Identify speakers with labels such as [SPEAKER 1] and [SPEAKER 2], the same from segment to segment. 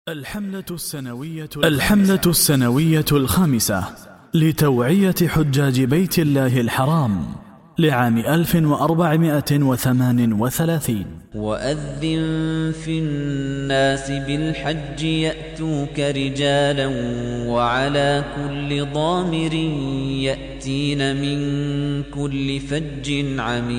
[SPEAKER 1] الحملة السنوية الخامسة لتوعية حجاج بيت الله الحرام لعام 1438.
[SPEAKER 2] وأذن في الناس بالحج يأتوك رجالا وعلى كل ضامر يأتين من كل فج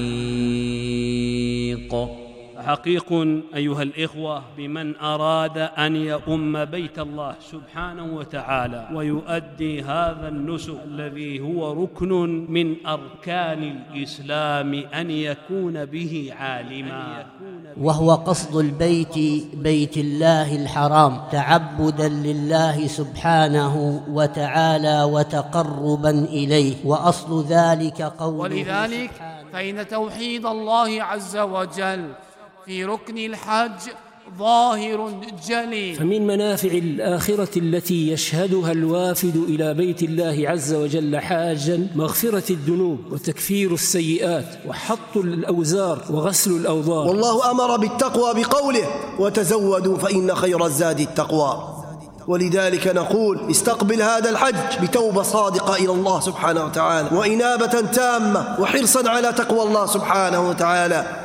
[SPEAKER 2] عميق.
[SPEAKER 3] حقيق أيها الإخوة بمن أراد أن يؤم بيت الله سبحانه وتعالى ويؤدي هذا النسك الذي هو ركن من أركان الإسلام أن يكون به عالما،
[SPEAKER 4] وهو قصد البيت بيت الله الحرام تعبدا لله سبحانه وتعالى وتقربا إليه، وأصل ذلك قوله
[SPEAKER 5] ولذلك فإن توحيد الله عز وجل في ركن الحج ظاهر جلي.
[SPEAKER 6] فمن منافع الآخرة التي يشهدها الوافد إلى بيت الله عز وجل حاجا مغفرة الذنوب وتكفير السيئات وحط الأوزار وغسل الأوضار.
[SPEAKER 7] والله أمر بالتقوى بقوله وتزودوا فإن خير الزاد التقوى. ولذلك نقول استقبل هذا الحج بتوبة صادقة إلى الله سبحانه وتعالى وإنابة تامة وحرصا على تقوى الله سبحانه وتعالى.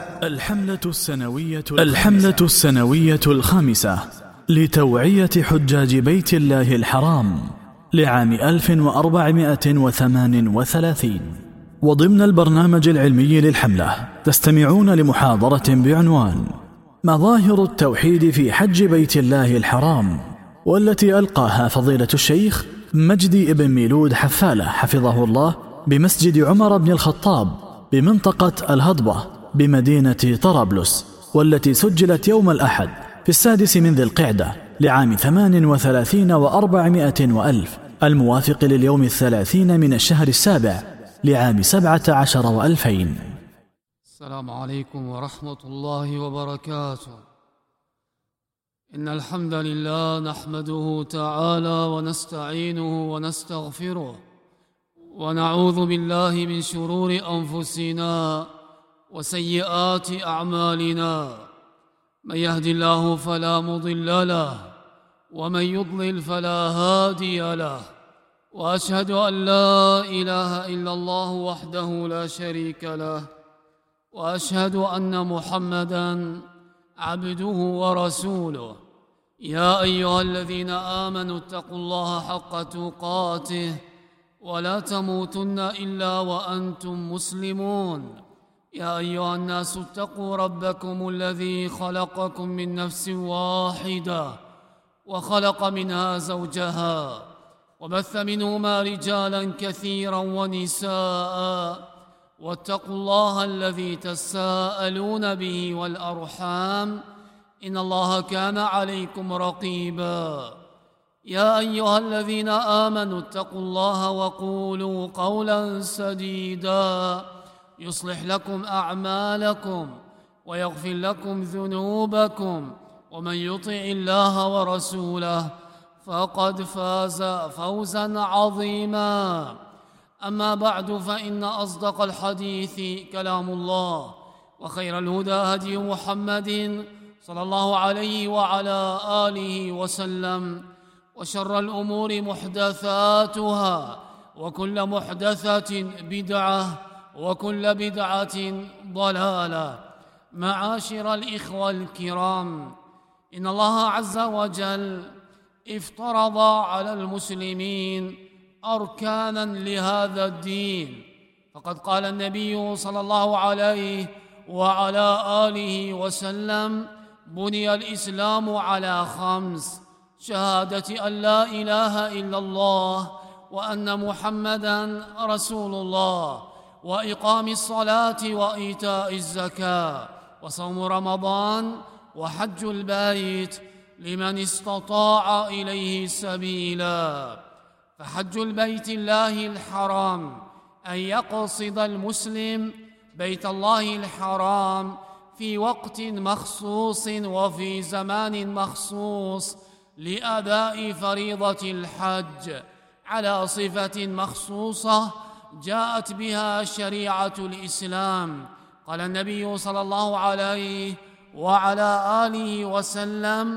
[SPEAKER 1] الحملة السنوية الخامسة لتوعية حجاج بيت الله الحرام لعام 1438. وضمن البرنامج العلمي للحملة تستمعون لمحاضرة بعنوان مظاهر التوحيد في حج بيت الله الحرام، والتي ألقاها فضيلة الشيخ مجدي ابن ميلود حفالة حفظه الله بمسجد عمر بن الخطاب بمنطقة الهضبة بمدينة طرابلس، والتي سجلت يوم الأحد في 6 من ذي القعدة لعام 38 و400 وألف، الموافق لليوم 30 من الشهر السابع لعام 17 و2000.
[SPEAKER 8] السلام عليكم ورحمة الله وبركاته. إن الحمد لله نحمده تعالى ونستعينه ونستغفره ونعوذ بالله من شرور أنفسنا وسيئات أعمالنا، من يهد الله فلا مضل له ومن يضلل فلا هادي له، وأشهد أن لا إله إلا الله وحده لا شريك له، وأشهد أن محمدًا عبده ورسوله. يا أيها الذين آمنوا اتقوا الله حق تقاته ولا تموتن إلا وأنتم مسلمون. يا أيها الناس اتقوا ربكم الذي خلقكم من نفس واحدة وخلق منها زوجها وبث منهما رجالا كثيرا ونساء، واتقوا الله الذي تساءلون به والأرحام إن الله كان عليكم رقيبا. يا أيها الذين آمنوا اتقوا الله وقولوا قولا سديدا يصلح لكم أعمالكم ويغفر لكم ذنوبكم، ومن يطع الله ورسوله فقد فاز فوزا عظيما. أما بعد، فإن أصدق الحديث كلام الله، وخير الهدى هدي محمد صلى الله عليه وعلى آله وسلم، وشر الأمور محدثاتها، وكل محدثة بدعة، وكل بدعة ضلالة. معاشر الإخوة الكرام، إن الله عز وجل افترض على المسلمين أركانا لهذا الدين، فقد قال النبي صلى الله عليه وعلى آله وسلم: بني الإسلام على 5: شهادة أن لا إله إلا الله وأن محمدًا رسول الله، وإقام الصلاة وإيتاء الزكاة، وصوم رمضان، وحج البيت لمن استطاع إليه سبيلا. فحج البيت الله الحرام أن يقصد المسلم بيت الله الحرام في وقت مخصوص وفي زمان مخصوص لأداء فريضة الحج على صفة مخصوصة جاءت بها شريعة الإسلام. قال النبي صلى الله عليه وعلى آله وسلم: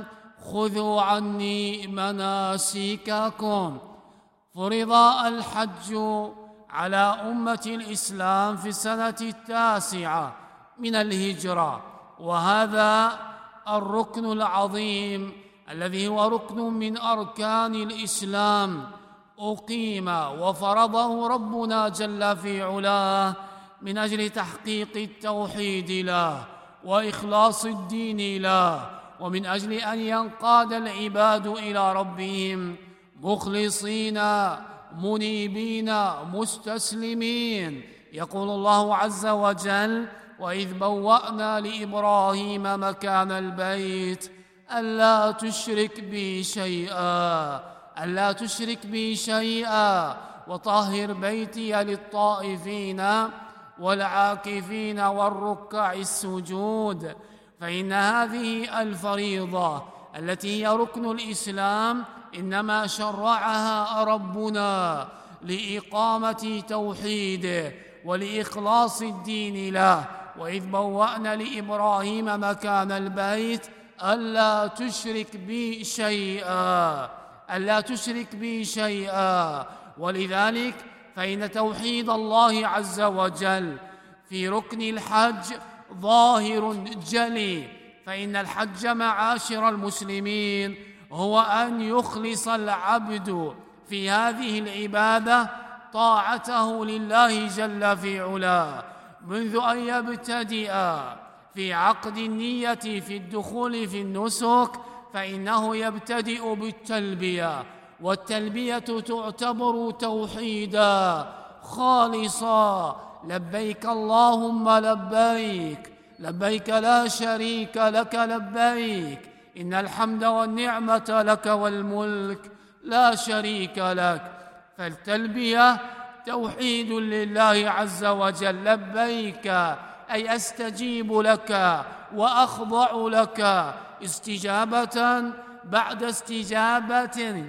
[SPEAKER 5] خذوا عني مناسككم. فرض الحج على أمة الإسلام في السنة 9 من الهجرة، وهذا الركن العظيم الذي هو ركن من أركان الإسلام أقيم وفرضه ربنا جل في علاه من أجل تحقيق التوحيد له وإخلاص الدين له، ومن أجل أن ينقاد العباد إلى ربهم مخلصين منيبين مستسلمين. يقول الله عز وجل: وإذ بوأنا لإبراهيم مكان البيت ألا تشرك بي شيئا، ألا تشرك بي شيئا، وطهر بيتي للطائفين والعاكفين والركع السجود. فإن هذه الفريضة التي هي ركن الإسلام إنما شرعها ربنا لإقامة توحيده ولإخلاص الدين له. وإذ بوأنا لإبراهيم مكان البيت ألا تشرك بي شيئا، ألا تشرك بي شيئا. ولذلك فإن توحيد الله عز وجل في ركن الحج ظاهر جلي، فإن الحج معاشر المسلمين هو أن يخلص العبد في هذه العبادة طاعته لله جل في علاه منذ أن يبتدئ في عقد النية في الدخول في النسك، فإنه يبتدئ بالتلبية، والتلبية تعتبر توحيدا خالصا: لبيك اللهم لبيك، لبيك لا شريك لك لبيك، إن الحمد والنعمة لك والملك لا شريك لك. فالتلبية توحيد لله عز وجل: لبيك أي أستجيب لك وأخضع لك استجابة بعد استجابة،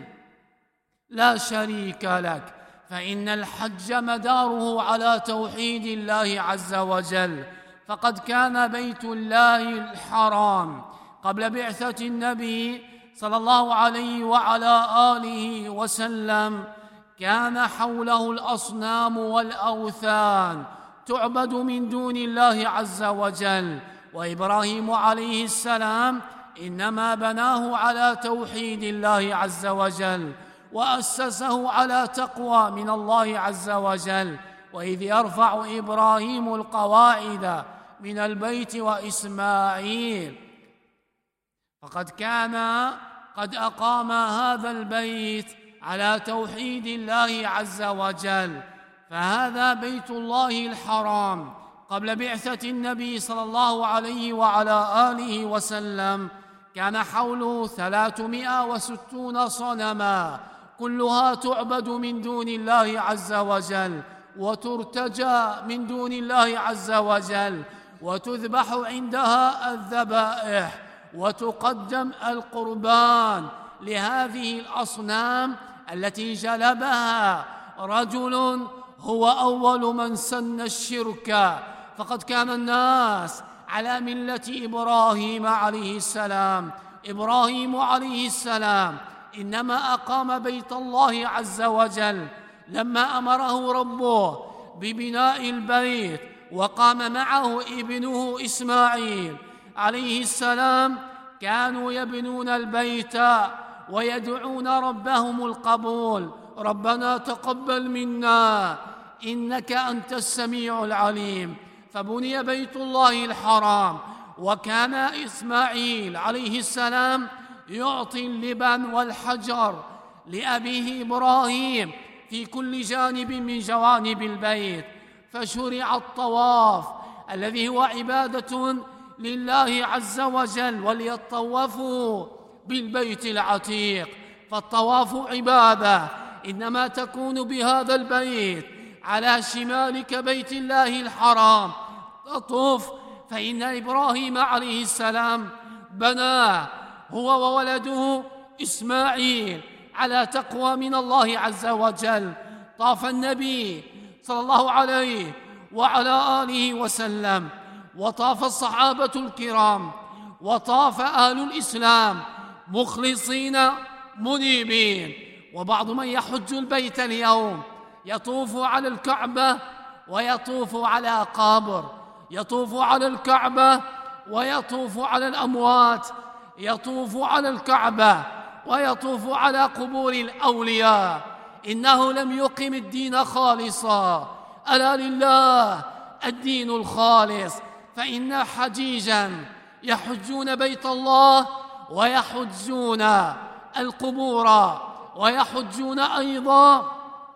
[SPEAKER 5] لا شريك لك. فإن الحج مداره على توحيد الله عز وجل، فقد كان بيت الله الحرام قبل بعثة النبي صلى الله عليه وعلى آله وسلم كان حوله الأصنام والأوثان تعبد من دون الله عز وجل. وإبراهيم عليه السلام إنما بناه على توحيد الله عز وجل وأسسه على تقوى من الله عز وجل. وإذ يرفع إبراهيم القواعد من البيت وإسماعيل، فقد كان قد أقام هذا البيت على توحيد الله عز وجل. فهذا بيت الله الحرام قبل بعثة النبي صلى الله عليه وعلى آله وسلم كان حوله 360 صنما كلها تعبد من دون الله عز وجل وترتجى من دون الله عز وجل، وتذبح عندها الذبائح وتقدم القربان لهذه الأصنام التي جلبها رجل هو أول من سن الشرك. فقد كان الناس على ملة إبراهيم عليه السلام. إبراهيم عليه السلام إنما أقام بيت الله عز وجل لما أمره ربه ببناء البيت، وقام معه ابنه إسماعيل عليه السلام. كانوا يبنون البيت ويدعون ربهم القبول: ربنا تقبل منا إنك أنت السميع العليم. فبني بيت الله الحرام، وكان إسماعيل عليه السلام يعطي اللبن والحجر لأبيه إبراهيم في كل جانب من جوانب البيت. فشرع الطواف الذي هو عبادة لله عز وجل: وليطوفوا بالبيت العتيق. فالطواف عبادة إنما تكون بهذا البيت على شمالك بيت الله الحرام تطوف. فإن إبراهيم عليه السلام بناه هو وولده إسماعيل على تقوى من الله عز وجل. طاف النبي صلى الله عليه وعلى آله وسلم، وطاف الصحابة الكرام، وطاف أهل الإسلام مخلصين منيبين. وبعض من يحج البيت اليوم يطوف على الكعبة ويطوف على قبر، يطوف على الكعبة ويطوف على الأموات، يطوف على الكعبة ويطوف على قبور الأولياء. إنه لم يقم الدين خالصا. ألا لله الدين الخالص. فإن حجيجا يحجون بيت الله ويحجون القبور ويحجون أيضا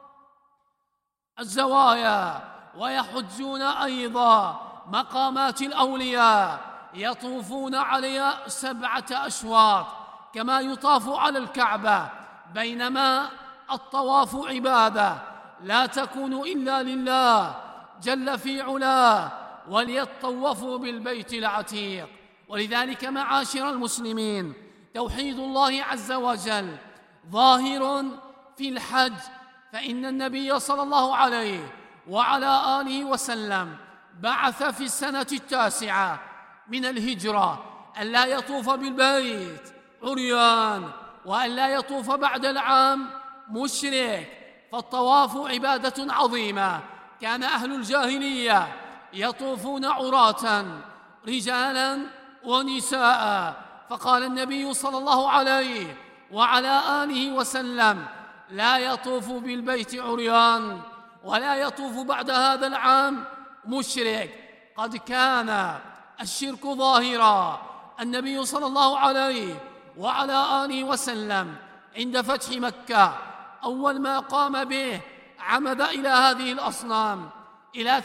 [SPEAKER 5] الزوايا ويحجون أيضا مقامات الأولياء، يطوفون عليها 7 أشواط كما يطاف على الكعبة. بينما الطواف عبادة لا تكون إلا لله جل في علاه، وليطوفوا بالبيت العتيق. ولذلك معاشر المسلمين، توحيد الله عز وجل ظاهر في الحج. فإن النبي صلى الله عليه وعلى آله وسلم بعث في السنة 9 من الهجرة ألا يطوف بالبيت عريان، وألا يطوف بعد العام مشرك. فالطواف عبادة عظيمة. كان أهل الجاهلية يطوفون عراة رجالا ونساء، فقال النبي صلى الله عليه وعلى آله وسلم: لا يطوف بالبيت عريان ولا يطوف بعد هذا العام مشرك. قد كان الشرك ظاهرا. النبي صلى الله عليه وعلى آله وسلم عند فتح مكة أول ما قام به عمد إلى هذه الأصنام، إلى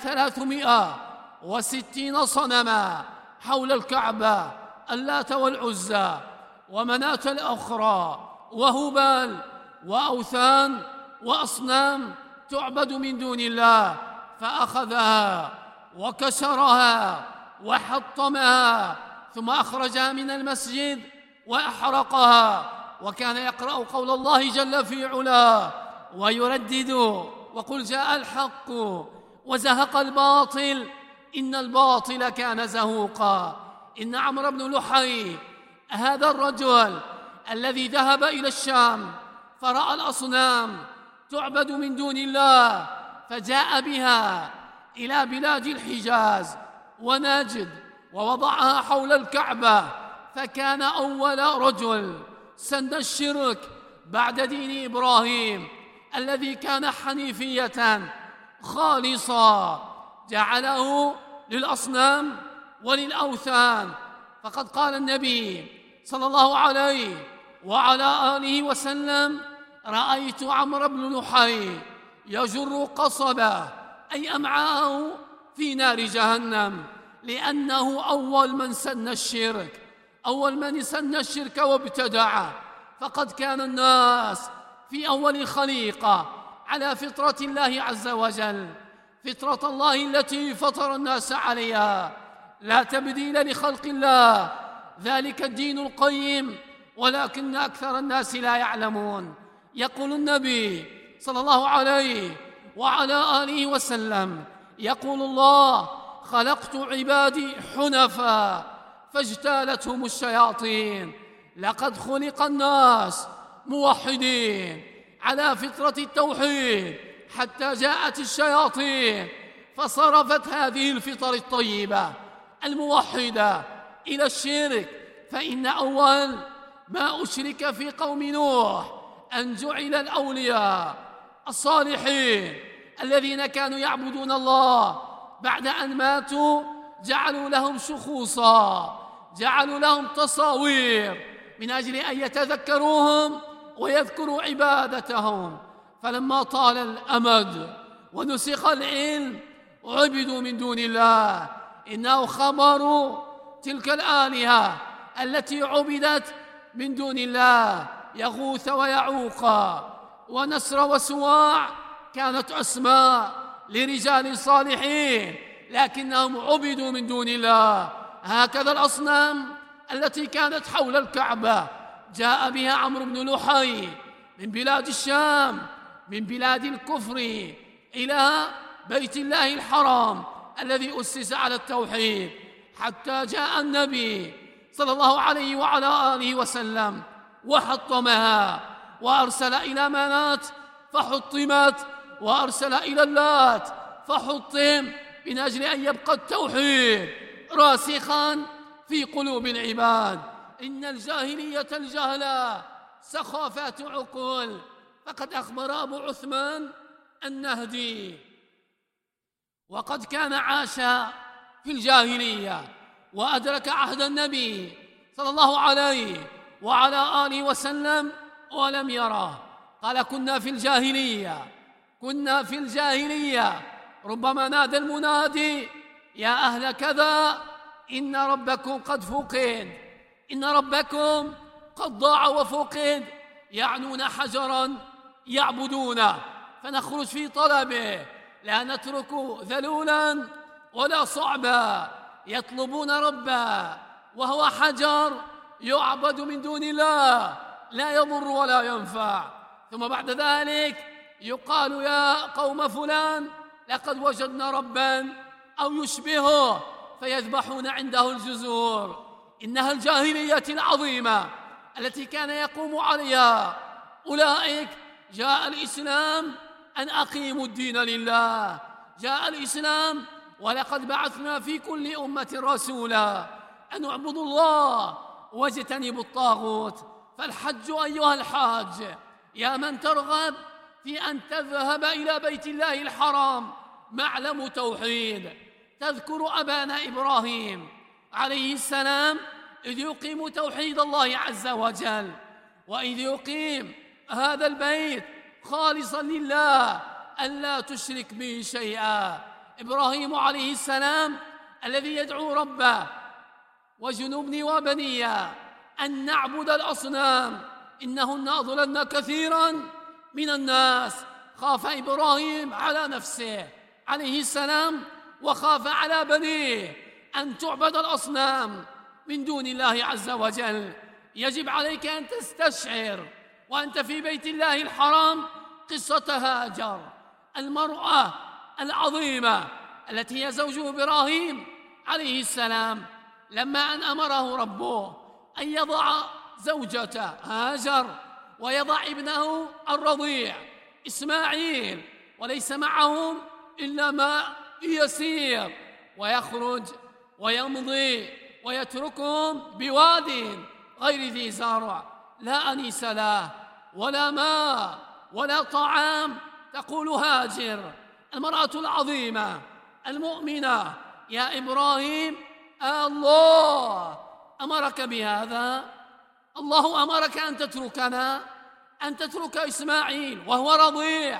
[SPEAKER 5] 360 صنما حول الكعبة: اللات والعزى ومناة الأخرى وهبال، وأوثان وأصنام تعبد من دون الله. فأخذها وكسرها وحطمها، ثم أخرجها من المسجد وأحرقها. وكان يقرأ قول الله جل في علاه ويردد: وقل جاء الحق وزهق الباطل إن الباطل كان زهوقا. إن عمرو بن لحي هذا الرجل الذي ذهب إلى الشام فرأى الأصنام تعبد من دون الله، فجاء بها إلى بلاد الحجاز ونجد ووضعها حول الكعبة، فكان أول رجل سن الشرك بعد دين إبراهيم الذي كان حنيفية خالصا، جعله للأصنام وللأوثان. فقد قال النبي صلى الله عليه وعلى آله وسلم: رأيت عمرو بن لحي يجر قصبه أي أمعاءه في نار جهنم، لأنه أول من سن الشرك، أول من سن الشرك وابتدعه. فقد كان الناس في أول الخليقة على فطرة الله عز وجل، فطرة الله التي فطر الناس عليها، لا تبديل لخلق الله، ذلك الدين القيم، ولكن أكثر الناس لا يعلمون. يقول النبي صلى الله عليه وعلى آله وسلم: يقول الله: خلقت عبادي حنفاء فاجتالتهم الشياطين. لقد خلق الناس موحدين على فطرة التوحيد، حتى جاءت الشياطين فصرفت هذه الفطر الطيبة الموحدة إلى الشرك. فإن أول ما أشرك في قوم نوح أن جعل الأولياء الصالحين الذين كانوا يعبدون الله بعد أن ماتوا جعلوا لهم شخوصا، جعلوا لهم تصاوير من أجل أن يتذكروهم ويذكروا عبادتهم. فلما طال الأمد ونسخ العلم عبدوا من دون الله. إنه خبر تلك الآلهة التي عبدت من دون الله، يغوث ويعوق ونسر وسواع، كانت أسماء لرجال صالحين لكنهم عبدوا من دون الله. هكذا الأصنام التي كانت حول الكعبة جاء بها عمرو بن لحي من بلاد الشام، من بلاد الكفر، إلى بيت الله الحرام الذي أسس على التوحيد، حتى جاء النبي صلى الله عليه وعلى آله وسلم وحطمها، وأرسل إلى منات فحطمت، وأرسل إلى اللات فحطم، من أجل أن يبقى التوحيد راسخا في قلوب العباد. إن الجاهلية الجهلة سخافات عقول. فقد أخبر أبو عثمان النهدي: وقد كان عاش في الجاهلية وأدرك عهد النبي صلى الله عليه وعلى آله وسلم ولم يراه. قال: كنا في الجاهلية ربما نادى المنادي: يا أهل كذا إن ربكم قد فقد، إن ربكم قد ضاع وفقد، يعنون حجرا يعبدونه، فنخرج في طلبه، لا نترك ذلولا ولا صعبا، يطلبون ربا وهو حجر يعبد من دون الله، لا يضر ولا ينفع. ثم بعد ذلك يقال: يا قوم فلان لقد وجدنا ربا أو يشبهه، فيذبحون عنده الجزور. إنها الجاهلية العظيمة التي كان يقوم عليها أولئك. جاء الإسلام أن أقيموا الدين لله، جاء الإسلام ولقد بعثنا في كل أمة رسولا أن اعبدوا الله واجتنبوا الطاغوت. فالحج أيها الحاج، يا من ترغب في أن تذهب إلى بيت الله الحرام، معلم توحيد. تذكر أبانا إبراهيم عليه السلام إذ يقيم توحيد الله عز وجل، وإذ يقيم هذا البيت خالصا لله ألا تشرك به شيئا. إبراهيم عليه السلام الذي يدعو ربه: وجنبني وبني أن نعبد الأصنام إنهن أضللن كثيرا من الناس. خاف إبراهيم على نفسه عليه السلام وخاف على بنيه أن تعبد الأصنام من دون الله عز وجل. يجب عليك أن تستشعر وأنت في بيت الله الحرام قصة هاجر، المرأة العظيمة التي هي زوج إبراهيم عليه السلام، لما أن أمره ربه أن يضع زوجته هاجر ويضع ابنه الرضيع إسماعيل، وليس معهم إلا ماء يسير، ويخرج ويمضي ويتركهم بواد غير ذي زرع، لا أنيس له ولا ماء ولا طعام. تقول هاجر المرأة العظيمة المؤمنة: يا إبراهيم، الله أمرك بهذا؟ الله أمرك أن تتركنا، أن تترك إسماعيل وهو رضيع؟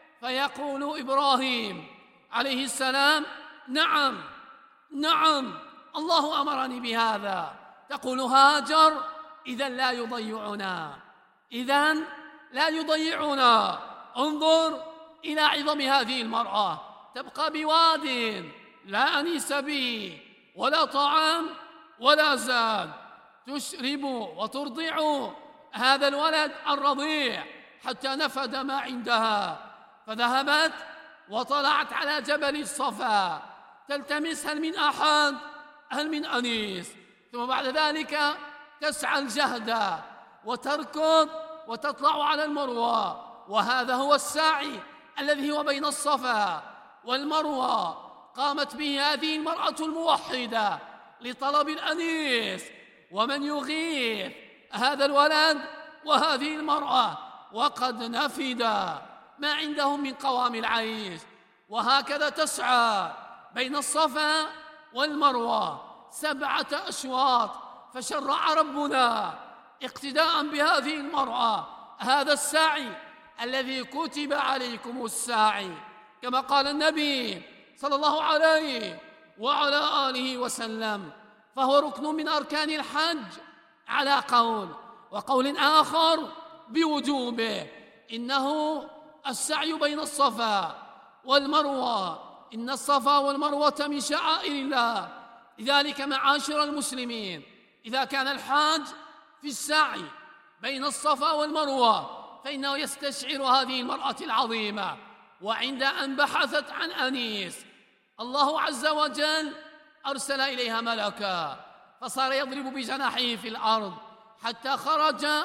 [SPEAKER 5] فيقول إبراهيم عليه السلام: نعم نعم، الله أمرني بهذا. تقول هاجر: إذن لا يضيعنا، إذن لا يضيعنا. انظر إلى عظم هذه المرأة، تبقى بواد لا أنيس به ولا طعام ولا زاد، تشرب وترضع هذا الولد الرضيع حتى نفد ما عندها، فذهبت وطلعت على جبل الصفا تلتمس هل من أحد، هل من أنيس. ثم بعد ذلك تسعى الجهد وتركض وتطلع على المروة، وهذا هو السعي الذي هو بين الصفا والمروة. قامت به هذه المرأة الموحدة لطلب الأنيس، ومن يغيث هذا الولد وهذه المرأة وقد نفد ما عندهم من قوام العيش. وهكذا تسعى بين الصفا والمروة 7 أشواط، فشرع ربنا اقتداء بهذه المرأة هذا السعي الذي كتب عليكم السعي، كما قال النبي صلى الله عليه وعلى آله وسلم، فهو ركن من أركان الحج على قول، وقول آخر بوجوبه. إنه السعي بين الصفا والمروة، إن الصفا والمروة من شعائر الله. لذلك معاشر المسلمين، إذا كان الحاج في السعي بين الصفا والمروة فإنه يستشعر هذه المرأة العظيمة. وعند أن بحثت عن أنيس، الله عز وجل أرسل إليها ملكا، فصار يضرب بجناحه في الأرض حتى خرج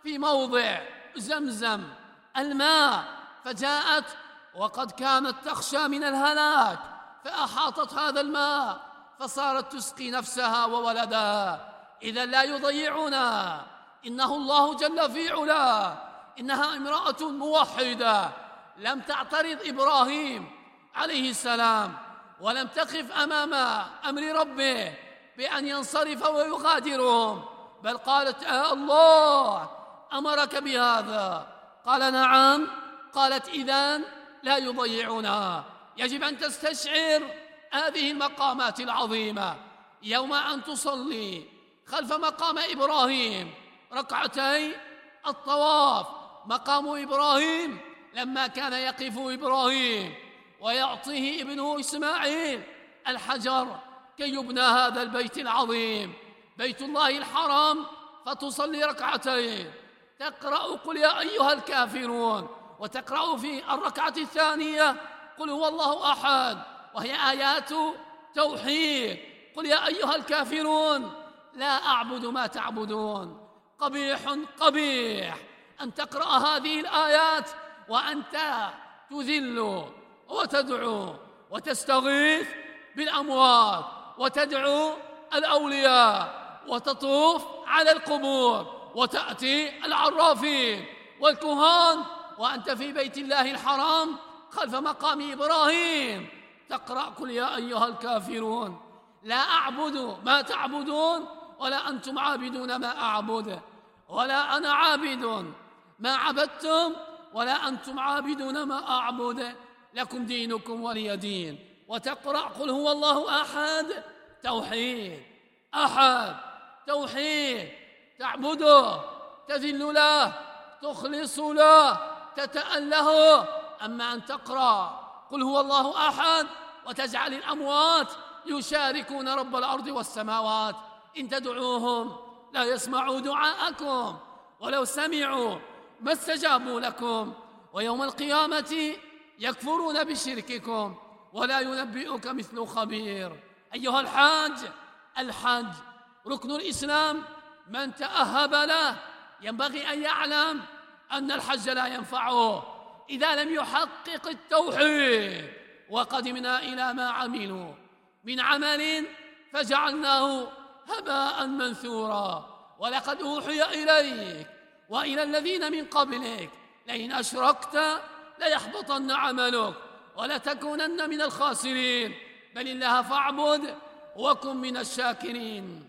[SPEAKER 5] في موضع زمزم الماء، فجاءت وقد كانت تخشى من الهلاك، فأحاطت هذا الماء فصارت تسقي نفسها وولدها. إذا لا يضيعنا، إنه الله جل في علاه. إنها امرأة موحدة لم تعترض إبراهيم عليه السلام، ولم تقف أمام أمر ربه بأن ينصرف ويغادرهم، بل قالت الله أمرك بهذا؟ قال نعم. قالت إذن لا يضيعنا. يجب أن تستشعر هذه المقامات العظيمة يوم أن تصلي خلف مقام إبراهيم ركعتي الطواف. مقام إبراهيم لما كان يقف إبراهيم ويعطيه ابنه إسماعيل الحجر كي يبنى هذا البيت العظيم بيت الله الحرام، فتصلي ركعتين، تقرأ قل يا أيها الكافرون، وتقرأ في الركعة الثانية قل هو الله أحد، وهي آيات توحيد. قل يا أيها الكافرون لا أعبد ما تعبدون. قبيح قبيح أن تقرأ هذه الآيات وأنت تذل وتدعو وتستغيث بالأموات وتدعو الأولياء وتطوف على القبور وتأتي العرافين والكهان، وأنت في بيت الله الحرام خلف مقام إبراهيم تقرأ قل يا أيها الكافرون لا أعبد ما تعبدون ولا أنتم عابدون ما أعبد، ولا أنا عابد ما عبدتم ولا أنتم عابدون ما أعبد، لكم دينكم ولي دين. وتقرأ قل هو الله أحد، توحيد، أحد توحيد، تعبده، تذل له، تخلص له، تتأله. أما أن تقرأ قل هو الله أحد وتجعل الأموات يشاركون رب الأرض والسماوات، إن تدعوهم لا يسمعوا دعاءكم ولو سمعوا ما استجابوا لكم، ويوم القيامة يكفرون بشرككم ولا ينبئك مثل خبير. أيها الحج ركن الإسلام، من تأهب له ينبغي أن يعلم أن الحج لا ينفعه إذا لم يحقق التوحيد. وقدمنا إلى ما عملوا من عمل فجعلناه هباء منثورا. ولقد أوحي إليك وإلى الذين من قبلك لئن أشركت ليحبطن عملك ولتكونن من الخاسرين، بل الله فاعبد وكن من الشاكرين.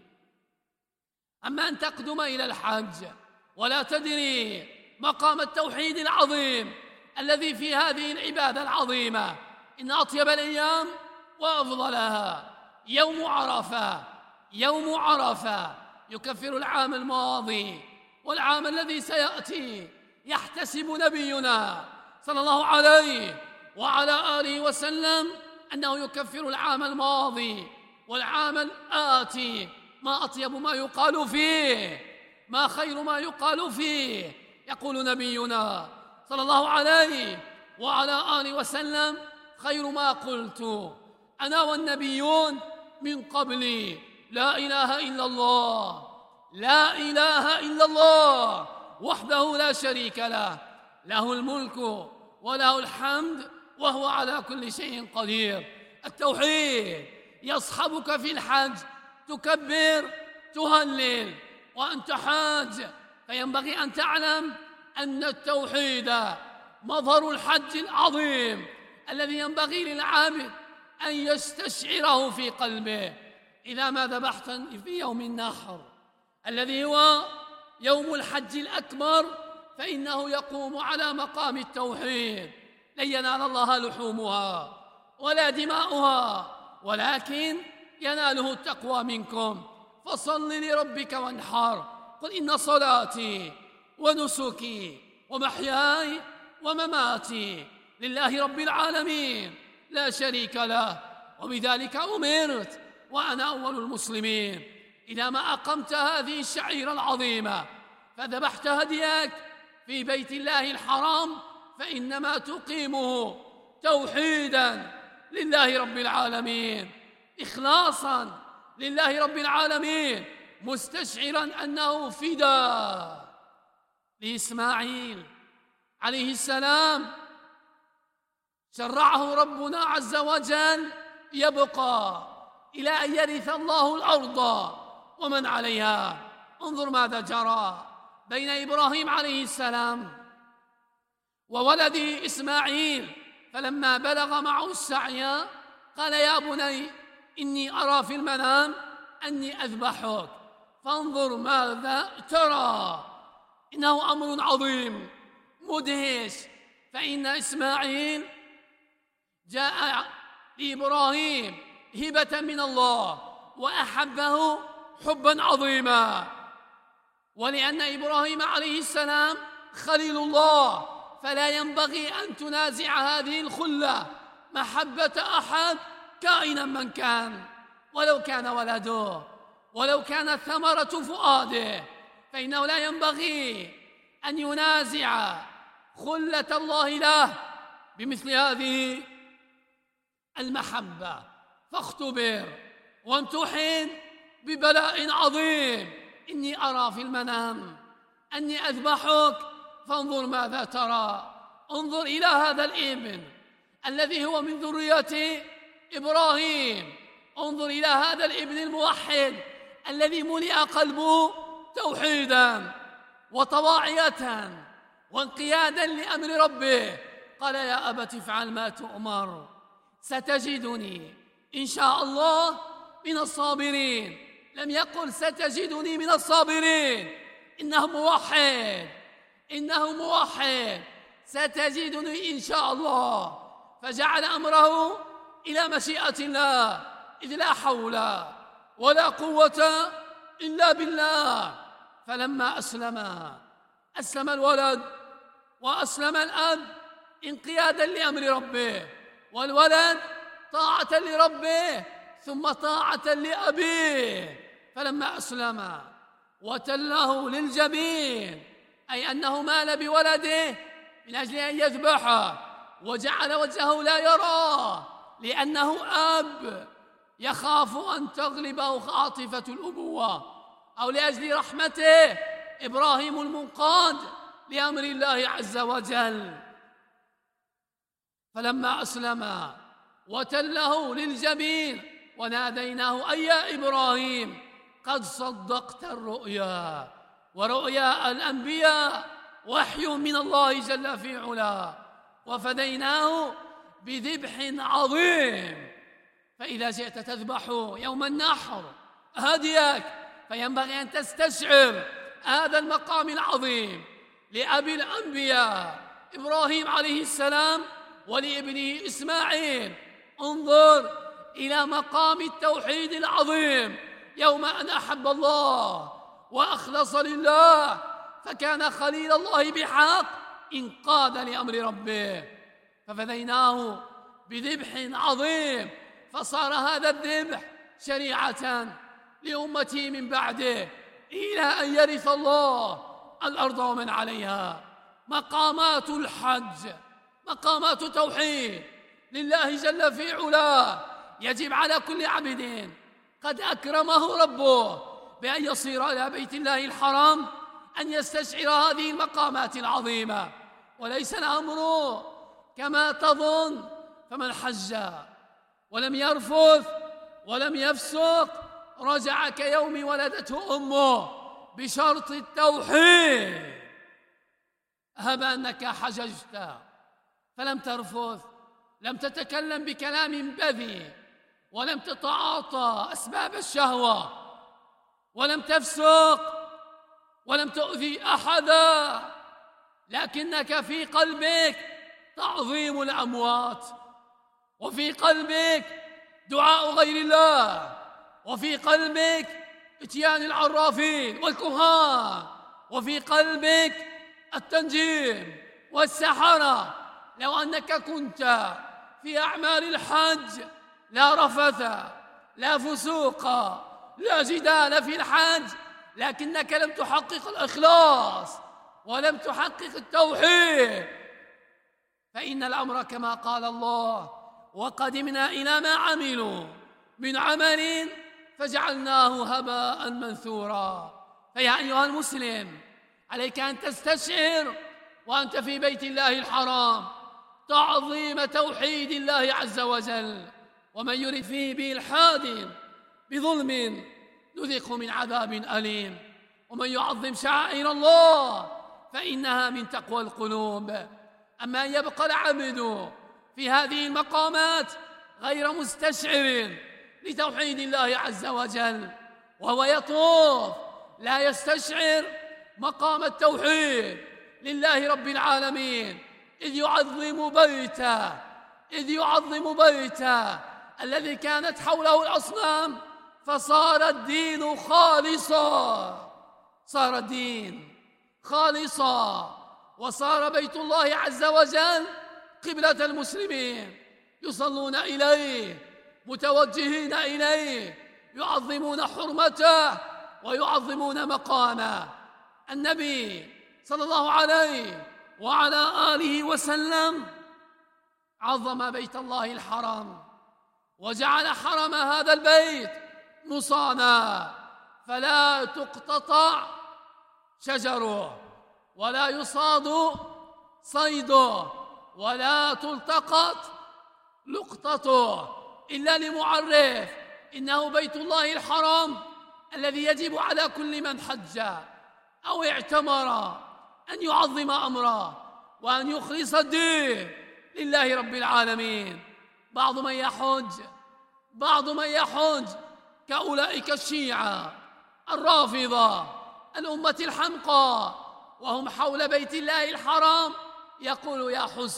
[SPEAKER 5] أما أن تقدم إلى الحج ولا تدري مقام التوحيد العظيم الذي في هذه العبادة العظيمة، إن أطيب الأيام وأفضلها يوم عرفة. يوم عرفة يكفر العام الماضي والعام الذي سيأتي. يحتسب نبينا صلى الله عليه وعلى آله وسلم أنه يكفر العام الماضي والعام الآتي. ما أطيب ما يقال فيه، ما خير ما يقال فيه. يقول نبينا صلى الله عليه وعلى آله وسلم خير ما قلت أنا والنبيون من قبلي لا إله إلا الله، لا إله إلا الله وحده لا شريك له، له الملك وله الحمد وهو على كل شيء قدير. التوحيد يصحبك في الحج، تكبر تهلل وأنت حاج. فينبغي أن تعلم أن التوحيد مظهر الحج العظيم الذي ينبغي للعابد أن يستشعره في قلبه. إذا ما ذبحت في يوم النحر الذي هو يوم الحج الأكبر فإنه يقوم على مقام التوحيد. لن ينال الله لحومها ولا دماؤها ولكن يناله التقوى منكم. فصل لربك وانحر. قل إن صلاتي ونسكي ومحياي ومماتي لله رب العالمين لا شريك له وبذلك أمرت وأنا أول المسلمين. إذا ما أقمت هذه الشعيرة العظيمة فذبحت هديك في بيت الله الحرام فإنما تقيمه توحيدا لله رب العالمين، إخلاصا لله رب العالمين، مستشعرا أنه فداء لإسماعيل عليه السلام شرعه ربنا عز وجل يبقى إلى أن يرث الله الأرض ومن عليها. انظر ماذا جرى بين إبراهيم عليه السلام وولده إسماعيل، فلما بلغ معه السعي قال يا بني إني أرى في المنام أني أذبحك فانظر ماذا ترى. إنه أمر عظيم مدهش، فإن إسماعيل جاء لإبراهيم هبة من الله وأحبه حبا عظيما، ولأن إبراهيم عليه السلام خليل الله فلا ينبغي أن تنازع هذه الخلة محبة أحد كائنا من كان، ولو كان ولده ولو كانت ثمرة فؤاده، فإنه لا ينبغي أن ينازع خلة الله له بمثل هذه المحبة. فاختبر وامتحن ببلاء عظيم. إني أرى في المنام أني أذبحك فانظر ماذا ترى. انظر إلى هذا الابن الذي هو من ذرية إبراهيم، انظر إلى هذا الابن الموحد الذي ملئ قلبه توحيدا وطواعية وانقيادا لأمر ربه. قال يا أبت افعل ما تؤمر ستجدني إن شاء الله من الصابرين. لم يقل ستجدني من الصابرين، إنه موحد ستجدني إن شاء الله، فجعل أمره إلى مشيئة الله، إذ لا حول ولا قوة إلا بالله. فلما أسلم الولد وأسلم الأب انقيادا لأمر ربه، والولد طاعة لربه ثم طاعة لأبيه. فلما أسلم وتله للجبين، أي أنه مال بولده من أجل أن يذبحه وجعل وجهه لا يراه لأنه أب يخاف أن تغلبه عاطفة الأبوة، أو لأجل رحمته إبراهيم المنقاد لأمر الله عز وجل. فلما أسلم وتله للجبين وناديناه أي يا إبراهيم قد صدقت الرؤيا، ورؤيا الأنبياء وحي من الله جل في علاه، وفديناه بذبح عظيم. فإذا جئت تذبح يوم النحر هديك فينبغي أن تستشعر هذا المقام العظيم لأبي الأنبياء إبراهيم عليه السلام ولابنه إسماعيل. انظر إلى مقام التوحيد العظيم يوم أن أحب الله وأخلص لله فكان خليل الله بحق انقاد لأمر ربه، ففديناه بذبح عظيم، فصار هذا الذبح شريعة لأمته من بعده إلى أن يرث الله الأرض ومن عليها. مقامات الحج مقامات توحيد لله جل في علاه، يجب على كل عبد قد أكرمه ربه بأن يصير إلى بيت الله الحرام أن يستشعر هذه المقامات العظيمة، وليس الأمر كما تظن. فمن حج ولم يرفث ولم يفسق رجع كيوم ولدته أمه بشرط التوحيد. هب أنك حججت فلم ترفث، لم تتكلم بكلام بذيء، ولم تتعاطى أسباب الشهوة، ولم تفسق، ولم تؤذي أحدا، لكنك في قلبك تعظيم الأموات، وفي قلبك دعاء غير الله، وفي قلبك اتيان العرافين والكهان، وفي قلبك التنجيم والسحرة. لو أنك كنت في أعمال الحج لا رفث لا فسوق لا جدال في الحج، لكنك لم تحقق الإخلاص ولم تحقق التوحيد، فإن الأمر كما قال الله وقدمنا إلى ما عملوا من عمل فجعلناه هباء منثورا. فيا أيها المسلم عليك أن تستشعر وأنت في بيت الله الحرام تعظيم توحيد الله عز وجل، ومن يرد فيه بإلحاد بظلم نذقه من عذاب أليم، ومن يعظم شعائر الله فإنها من تقوى القلوب. أما أن يبقى العبد في هذه المقامات غير مستشعر لتوحيد الله عز وجل وهو يطوف لا يستشعر مقام التوحيد لله رب العالمين، إذ يعظم بيته الذي كانت حوله الأصنام، فصار الدين خالصا، وصار بيت الله عز وجل قبلة المسلمين، يصلون إليه متوجهين إليه، يعظمون حرمته ويعظمون مقامه. النبي صلى الله عليه وعلى آله وسلم عظم بيت الله الحرام وجعل حرم هذا البيت مصانا، فلا تقتطع شجره ولا يصاد صيده ولا تلتقط لقطته إلا لمعرف إنه بيت الله الحرام الذي يجب على كل من حج أو اعتمر أن يعظم أمره وأن يخلص الدين لله رب العالمين. بعض من يحج كأولئك الشيعة الرافضة الأمة الحمقى، وهم حول بيت الله الحرام يقول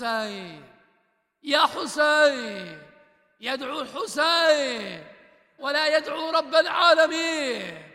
[SPEAKER 5] يا حسين، يدعو الحسين ولا يدعو رب العالمين.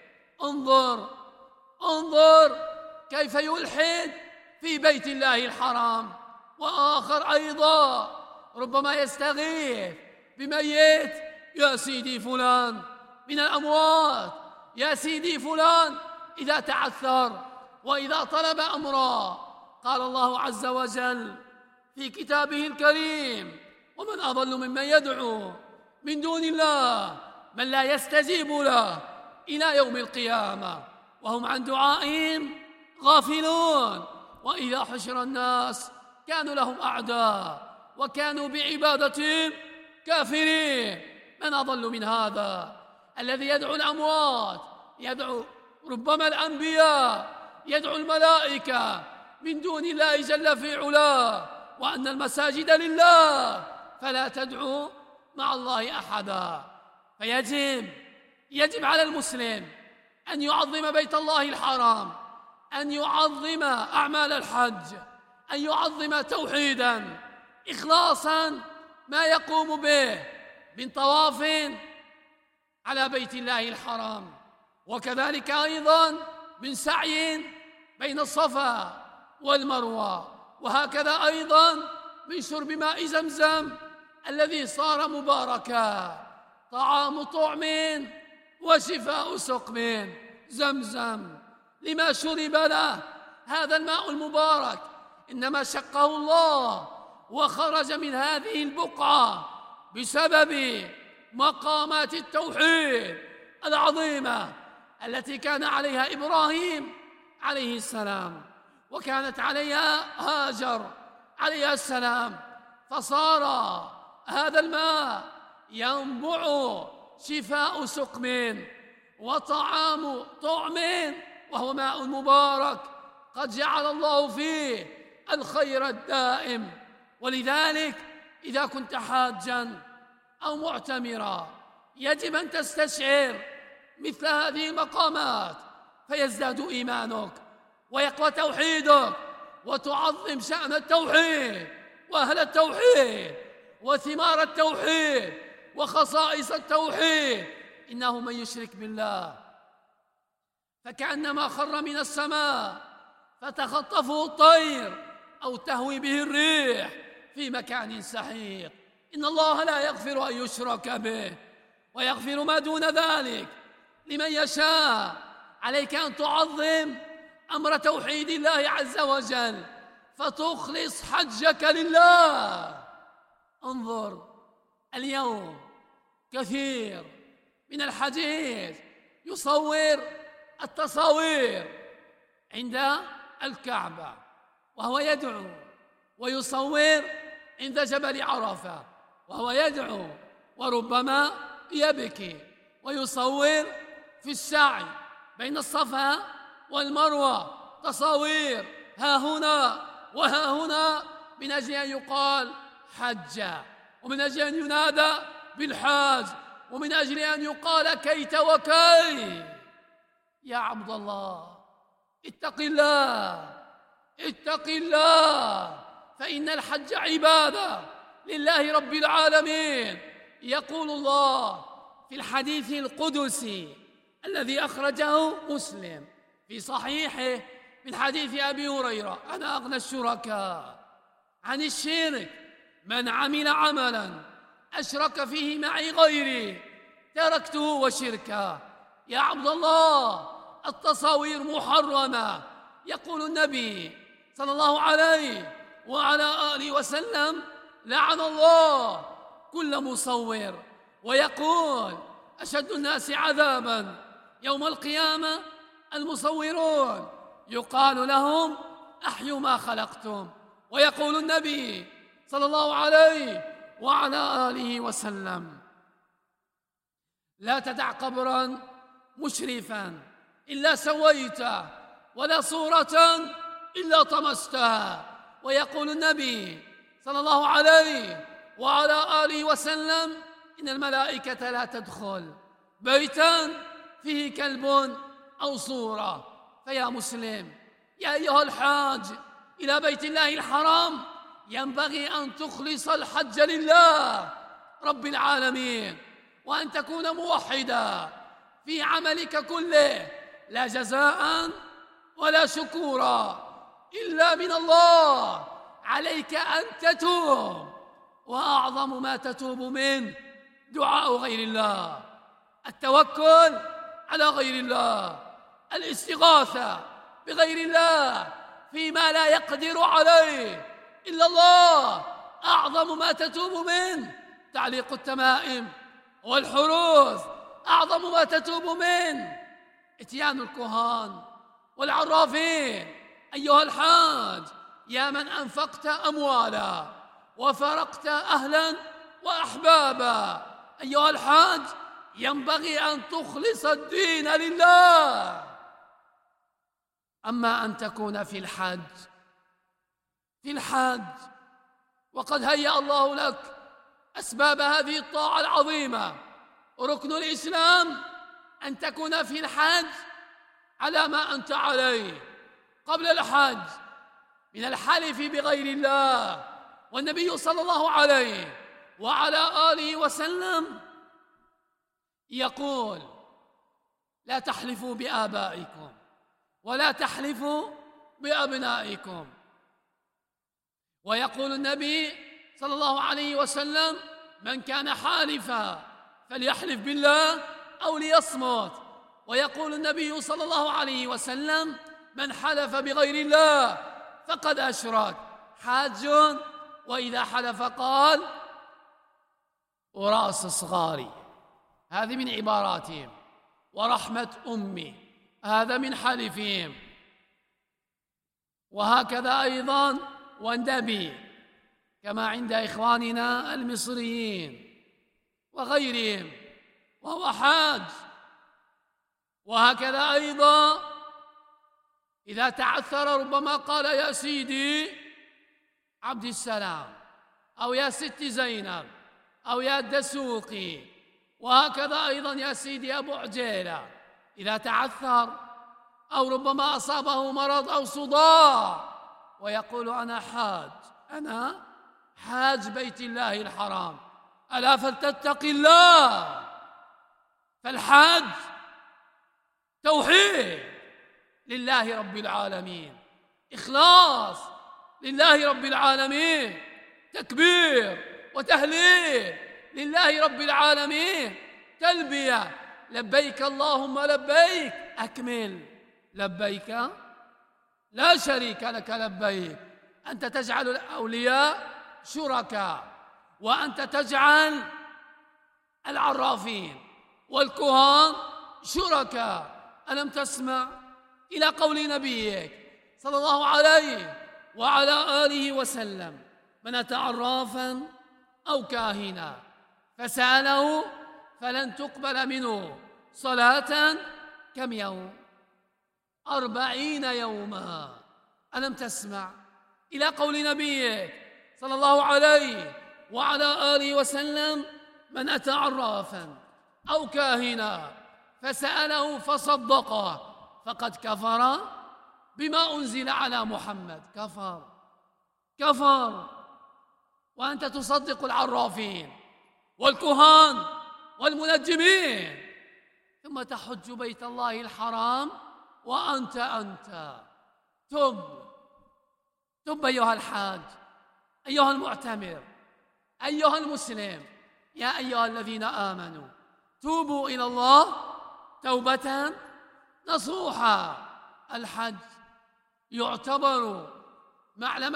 [SPEAKER 5] انظر كيف يلحد في بيت الله الحرام. وآخر أيضا ربما يستغيث بميت، يا سيدي فلان من الأموات، يا سيدي فلان إذا تعثر وإذا طلب أمرا. قال الله عز وجل في كتابه الكريم: ومن أضل ممن يدعو من دون الله من لا يستجيب له إلى يوم القيامة وهم عن دعائهم غافلون، وإذا حشر الناس كانوا لهم أعداء وكانوا بعبادتهم كافرين. من أضل من هذا الذي يدعو الأموات، يدعو ربما الأنبياء، يدعو الملائكة من دون الله جل في علاه، وأن المساجد لله فلا تدعو مع الله أحدا. فيجب على المسلم أن يعظم بيت الله الحرام، أن يعظم أعمال الحج، أن يعظم توحيدا إخلاصا ما يقوم به من طواف على بيت الله الحرام، وكذلك أيضا من سعي بين الصفا والمروة، وهكذا أيضا من شرب ماء زمزم الذي صار مباركا، طعام طعم وشفاء سقم. زمزم لما شرب له هذا الماء المبارك إنما شقه الله وخرج من هذه البقعة بسبب مقامات التوحيد العظيمة التي كان عليها إبراهيم عليه السلام وكانت عليها هاجر عليها السلام، فصار هذا الماء ينبع شفاء سقم وطعام طعم، وهو ماء مبارك قد جعل الله فيه الخير الدائم. ولذلك إذا كنت حاجا أو معتمرا يجب أن تستشعر مثل هذه المقامات، فيزداد إيمانك ويقوى توحيدك وتعظم شأن التوحيد وأهل التوحيد وثمار التوحيد وخصائص التوحيد. إنه من يشرك بالله فكأنما خر من السماء فتخطفه الطير أو تهوي به الريح في مكان سحيق. إن الله لا يغفر أن يشرك به ويغفر ما دون ذلك لمن يشاء. عليك أن تعظم أمر توحيد الله عز وجل فتخلص حجك لله. انظر اليوم كثير من الحديث يصور التصاوير عند الكعبة وهو يدعو ويصور عند جبل عرفة وهو يدعو وربما يبكي ويصور في السعي بين الصفا والمروة تصاوير ها هنا وها هنا من أجل أن يقال حج، ومن أجل أن ينادى بالحاج، ومن أجل أن يقال كيت وكي. يا عبد الله اتق الله، اتق الله، فإن الحج عبادة لله رب العالمين. يقول الله في الحديث القدسي الذي أخرجه مسلم في صحيحه من حديث أبي هريرة: أنا أغنى الشركاء عن الشرك من عمل عملا أشرك فيه معي غيري تركته وشركه. يا عبد الله التصاوير محرمة. يقول النبي صلى الله عليه وعلى آله وسلم: لعن الله كل مصور. ويقول: أشد الناس عذابا يوم القيامة المصورون، يقال لهم: أحيوا ما خلقتم. ويقول النبي صلى الله عليه وعلى آله وسلم: لا تدع قبرا مشرفا إلا سويته، ولا صورة إلا طمستها. ويقول النبي صلى الله عليه وعلى آله وسلم: إن الملائكة لا تدخل بيتا فيه كلب أو صورة. فيا مسلم، يا أيها الحاج إلى بيت الله الحرام، ينبغي أن تخلص الحج لله رب العالمين، وأن تكون موحدا في عملك كله، لا جزاء ولا شكورا إلا من الله. عليك أن تتوب، وأعظم ما تتوب منه دعاء غير الله، التوكل على غير الله، الاستغاثة بغير الله فيما لا يقدر عليه إلا الله. أعظم ما تتوب منه تعليق التمائم والحروز، أعظم ما تتوب منه إتيان الكهان والعرافين. أيها الحاج، يا من أنفقت أموالا وفرقت أهلا وأحبابا، أيها الحاج، ينبغي أن تخلص الدين لله. أما أن تكون في الحج وقد هيأ الله لك أسباب هذه الطاعة العظيمة، ركن الإسلام أن تكون في الحج على ما أنت عليه قبل الحج من الحلف بغير الله. والنبي صلى الله عليه وعلى آله وسلم يقول: لا تحلفوا بآبائكم ولا تحلفوا بأبنائكم. ويقول النبي صلى الله عليه وسلم: من كان حالفا فليحلف بالله أو ليصمت. ويقول النبي صلى الله عليه وسلم: من حلف بغير الله فقد أشرك. حاج وإذا حلف قال: وراس صغاري، هذه من عباراتهم، ورحمة أمي، هذا من حلفهم. وهكذا أيضا والنبي، كما عند إخواننا المصريين وغيرهم، وهو حاج. وهكذا أيضا إذا تعثر ربما قال: يا سيدي عبد السلام، أو يا ست زينب، أو يا الدسوقي. وهكذا أيضا يا سيدي أبو عجيلة إذا تعثر أو ربما أصابه مرض أو صداع ويقول: أنا حاج بيت الله الحرام، ألا فلتتق الله. فالحاج توحيد لله رب العالمين، إخلاص لله رب العالمين، تكبير وتهليل لله رب العالمين، تلبية لبيك اللهم لبيك، أكمل لبيك لا شريك لك لبيك. أنت تجعل الأولياء شركاء، وأنت تجعل العرافين والكهان شركاء. ألم تسمع إلى قول نبيك صلى الله عليه وعلى آله وسلم: من أتى عرافا أو كاهنا فسأله فلن تقبل منه صلاة كم يوم؟ 40 يوما. ألم تسمع إلى قول نبيك صلى الله عليه وعلى آله وسلم: من أتى عرافا أو كاهنا فسأله فصدقه فقد كفر بما أنزل على محمد. كفر وأنت تصدق العرافين والكهان والمنجمين، ثم تحج بيت الله الحرام وأنت تب أيها الحاج، أيها المعتمر، أيها المسلم، يا أيها الذين آمنوا توبوا إلى الله توبة نصوحا. الحج يعتبر معلم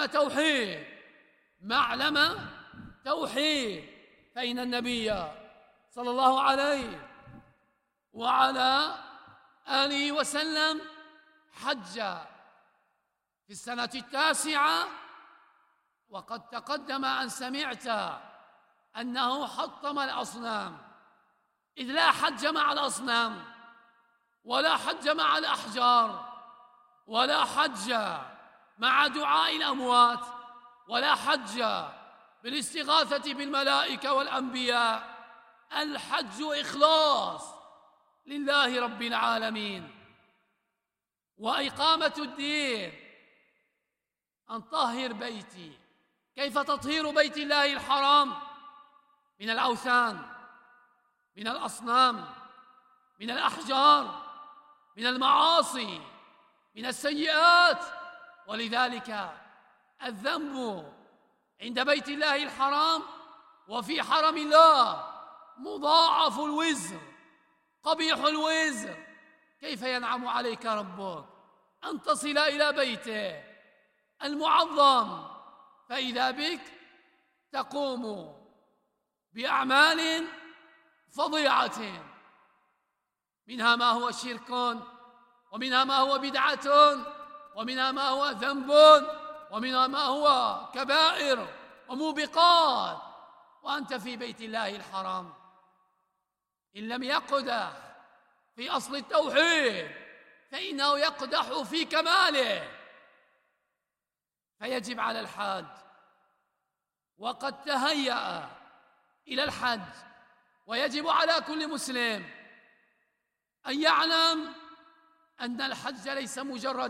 [SPEAKER 5] توحيد، فإن النبي صلى الله عليه وعلى آله وسلم حج في السنة 9، وقد تقدم أن سمعت أنه حطم الأصنام، إذ لا حج مع الأصنام ولا حج مع الأحجار ولا حج مع دعاء الأموات ولا حج بالاستغاثة بالملائكة والأنبياء. الحج إخلاص لله رب العالمين وإقامة الدين. أن طهر بيتي. كيف تطهير بيت الله الحرام؟ من الأوثان، من الأصنام، من الأحجار، من المعاصي، من السيئات. ولذلك الذنب عند بيت الله الحرام وفي حرم الله مضاعف الوزر، قبيح الوزر. كيف ينعم عليك ربك أن تصل إلى بيته المعظم، فإذا بك تقوم بأعمال فظيعة، منها ما هو شرك، ومنها ما هو بدعة، ومنها ما هو ذنب، ومنها ما هو كبائر وموبقات، وأنت في بيت الله الحرام. إن لم يقدح في أصل التوحيد فإنه يقدح في كماله. فيجب على الحاج، وقد تهيأ إلى الحج، ويجب على كل مسلم أن يعلم أن الحج ليس مجرد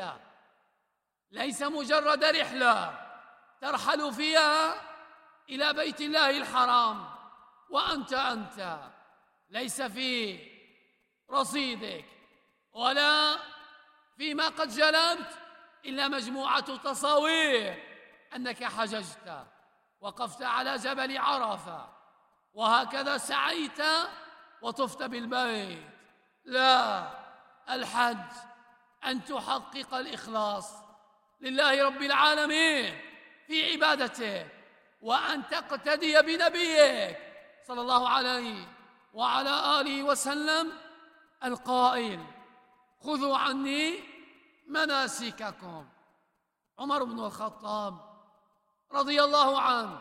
[SPEAKER 5] رحلة ترحل فيها إلى بيت الله الحرام وأنت ليس في رصيدك ولا فيما قد جلبت إلا مجموعة تصاوير أنك حججت، وقفت على جبل عرفة، وهكذا سعيت وطفت بالبيت. لا، الحج أن تحقق الإخلاص لله رب العالمين في عبادته، وأن تقتدي بنبيك صلى الله عليه وعلى آله وسلم القائل: خذوا عني مناسككم. عمر بن الخطاب رضي الله عنه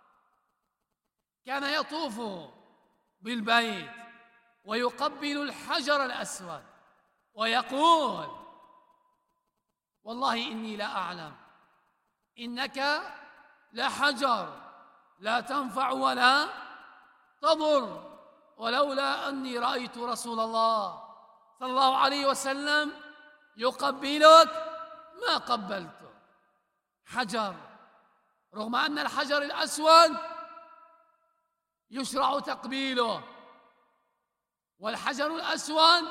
[SPEAKER 5] كان يطوف بالبيت ويقبل الحجر الأسود ويقول: والله إني لا أعلم إنك لحجر لا تنفع ولا تضر، ولولا أني رأيت رسول الله صلى الله عليه وسلم يقبلك ما قبلته. حجر، رغم أن الحجر الأسود يشرع تقبيله، والحجر الأسود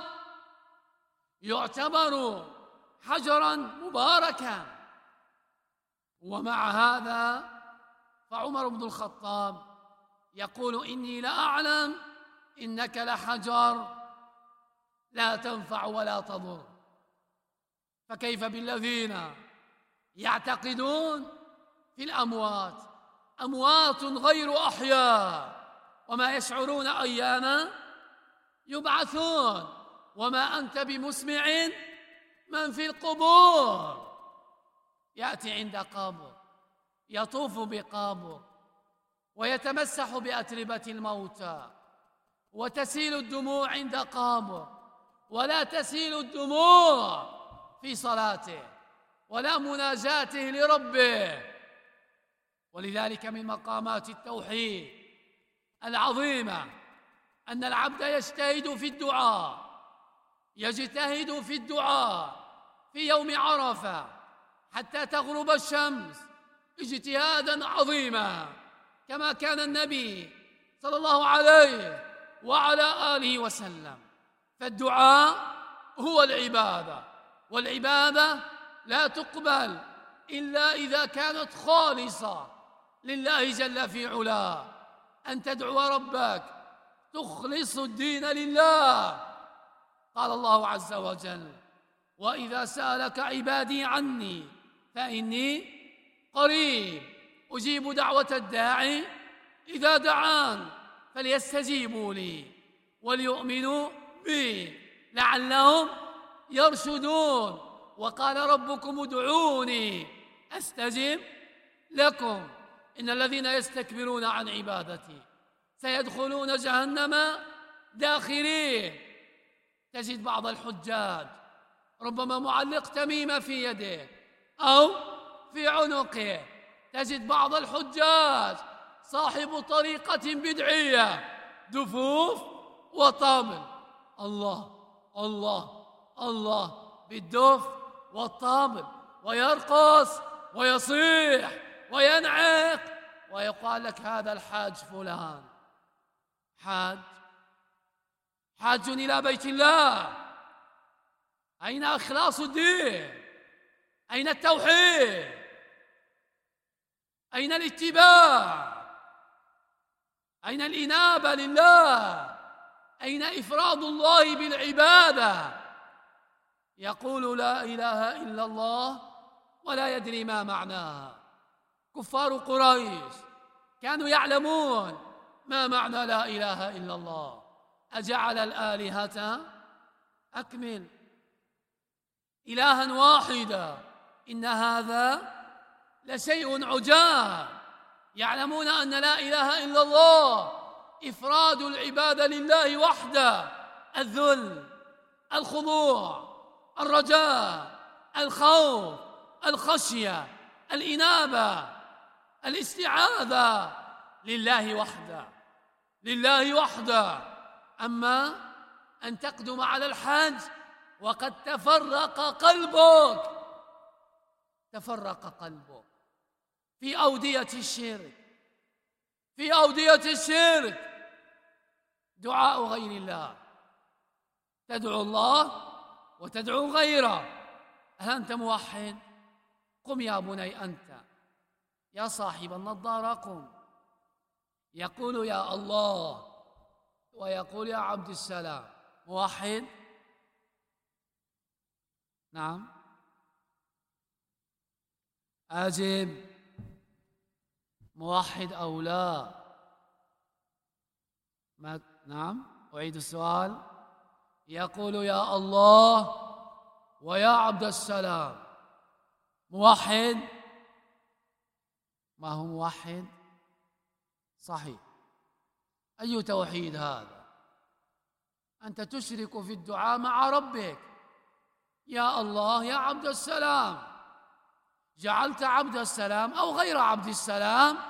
[SPEAKER 5] يعتبر حجرا مباركا، ومع هذا فعمر بن الخطاب يقول: إني لأعلم إنك لحجر لا تنفع ولا تضر. فكيف بالذين يعتقدون في الأموات؟ أموات غير أحياء، وما يشعرون أيانا يبعثون، وما أنت بمسمع من في القبور. يأتي عند قبر يطوف بقبر ويتمسح بأتربة الموتى وتسيل الدموع عند قبر، ولا تسيل الدموع في صلاته ولا مناجاته لربه. ولذلك من مقامات التوحيد العظيمة أن العبد يجتهد في الدعاء في يوم عرفة حتى تغرب الشمس اجتهادا عظيما، كما كان النبي صلى الله عليه وعلى آله وسلم. فالدعاء هو العبادة، والعبادة لا تقبل إلا إذا كانت خالصة لله جل في علاه. أن تدعو ربك تخلص الدين لله. قال الله عز وجل: وإذا سألك عبادي عني فإني قريب أجيب دعوة الداعي إذا دعان فليستجيبوا لي وليؤمنوا بي لعلهم يرشدون. وقال ربكم ادعوني أستجب لكم إن الذين يستكبرون عن عبادتي سيدخلون جهنم داخرين. تجد بعض الحجاج ربما معلق تميمة في يده أو في عنقه، تجد بعض الحجاج صاحب طريقة بدعية، دفوف وطبل، الله الله الله بالدف والطبل، ويرقص ويصيح وينعق، ويقال لك هذا الحاج فلان، حاج إلى بيت الله. أين إخلاص الدين؟ أين التوحيد؟ أين الاتباع؟ أين الإنابة لله؟ أين إفراد الله بالعبادة؟ يقول لا إله إلا الله ولا يدري ما معناها. كفار قريش كانوا يعلمون ما معنى لا إله إلا الله. أجعل الآلهة أكمل إلها واحدا إن هذا لشيء عجاب. يعلمون أن لا إله إلا الله إفراد العبادة لله وحده، الذل، الخضوع، الرجاء، الخوف، الخشية، الإنابة، الاستعاذة لله وحده، لله وحده. أما أن تقدم على الحج وقد تفرق قلبك في أودية الشرك، دعاء غير الله، تدعو الله وتدعو غيره. هل أنت موحد؟ قم يا بني أنت، يا صاحب النظارة قم. يقول يا الله ويقول يا عبد السلام. موحد؟ نعم. أجب، موحد أو لا؟ نعم، أعيد السؤال. يقول يا الله ويا عبد السلام. موحد؟ ما هو موحد؟ صحيح. أي توحيد هذا؟ أنت تشرك في الدعاء مع ربك. يا الله يا عبد السلام، جعلت عبد السلام أو غير عبد السلام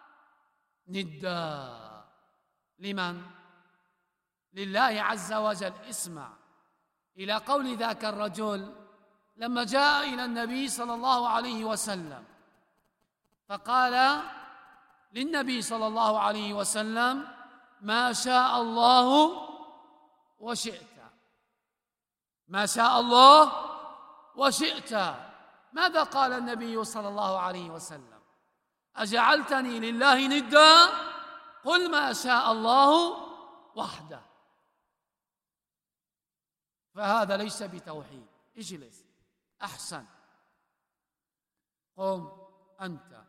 [SPEAKER 5] ندا لمن؟ لله عز وجل. اسمع إلى قول ذاك الرجل لما جاء إلى النبي صلى الله عليه وسلم فقال للنبي صلى الله عليه وسلم: ما شاء الله وشئت. ما شاء الله وشئت. ماذا قال النبي صلى الله عليه وسلم؟ أجعلتني لله ندا؟ قل ما شاء الله وحده. فهذا ليس بتوحيد. اجلس، أحسن، قم أنت.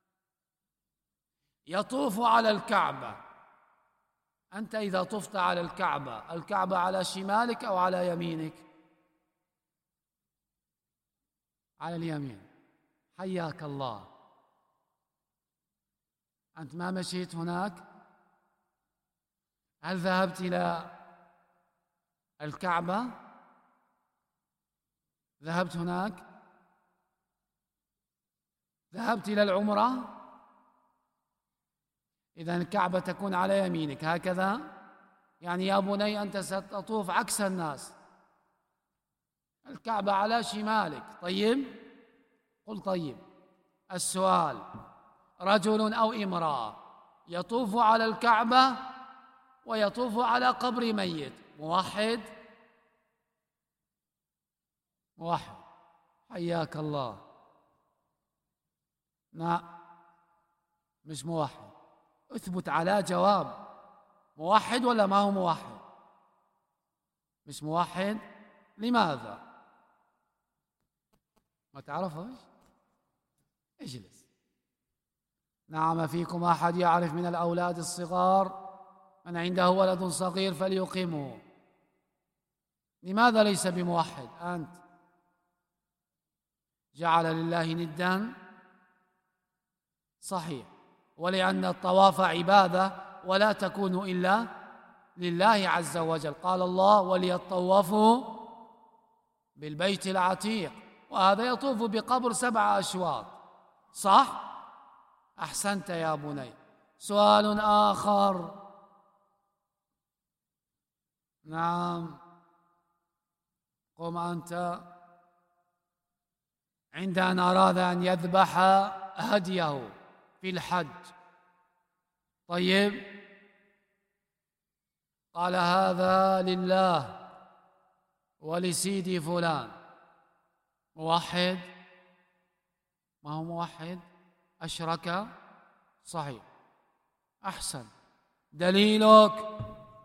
[SPEAKER 5] يطوف على الكعبة. أنت إذا طفت على الكعبة على شمالك أو على يمينك؟ على اليمين.
[SPEAKER 8] حياك الله. أنت ما مشيت هناك؟ هل ذهبت إلى الكعبة؟ ذهبت هناك؟ ذهبت إلى العمرة؟ إذن الكعبة تكون على يمينك هكذا، يعني يا بني أنت ستطوف عكس الناس، الكعبة على شمالك. طيب، قل طيب. السؤال: رجل أو امرأة يطوف على الكعبة ويطوف على قبر ميت، موحد؟ موحد، حياك الله. لا، مش موحد. اثبت على جواب، موحد ولا ما هو موحد؟ مش موحد. لماذا؟ ما تعرفش؟ اجلس. نعم، فيكم أحد يعرف من الأولاد الصغار من عنده ولد صغير فليقيمه؟ لماذا ليس بموحد؟ أنت جعل لله ندا؟ صحيح، ولأن الطواف عبادة ولا تكون إلا لله عز وجل. قال الله: وليطوفوا بالبيت العتيق، وهذا يطوف بقبر 7 أشواط. صح؟ أحسنت يا بني. سؤال آخر. نعم، قم أنت. عند أن أراد أن يذبح هديه في الحج، طيب، قال: هذا لله ولسيدي فلان، موحد؟ ما هو موحد، أشرك. صحيح، أحسن. دليلك؟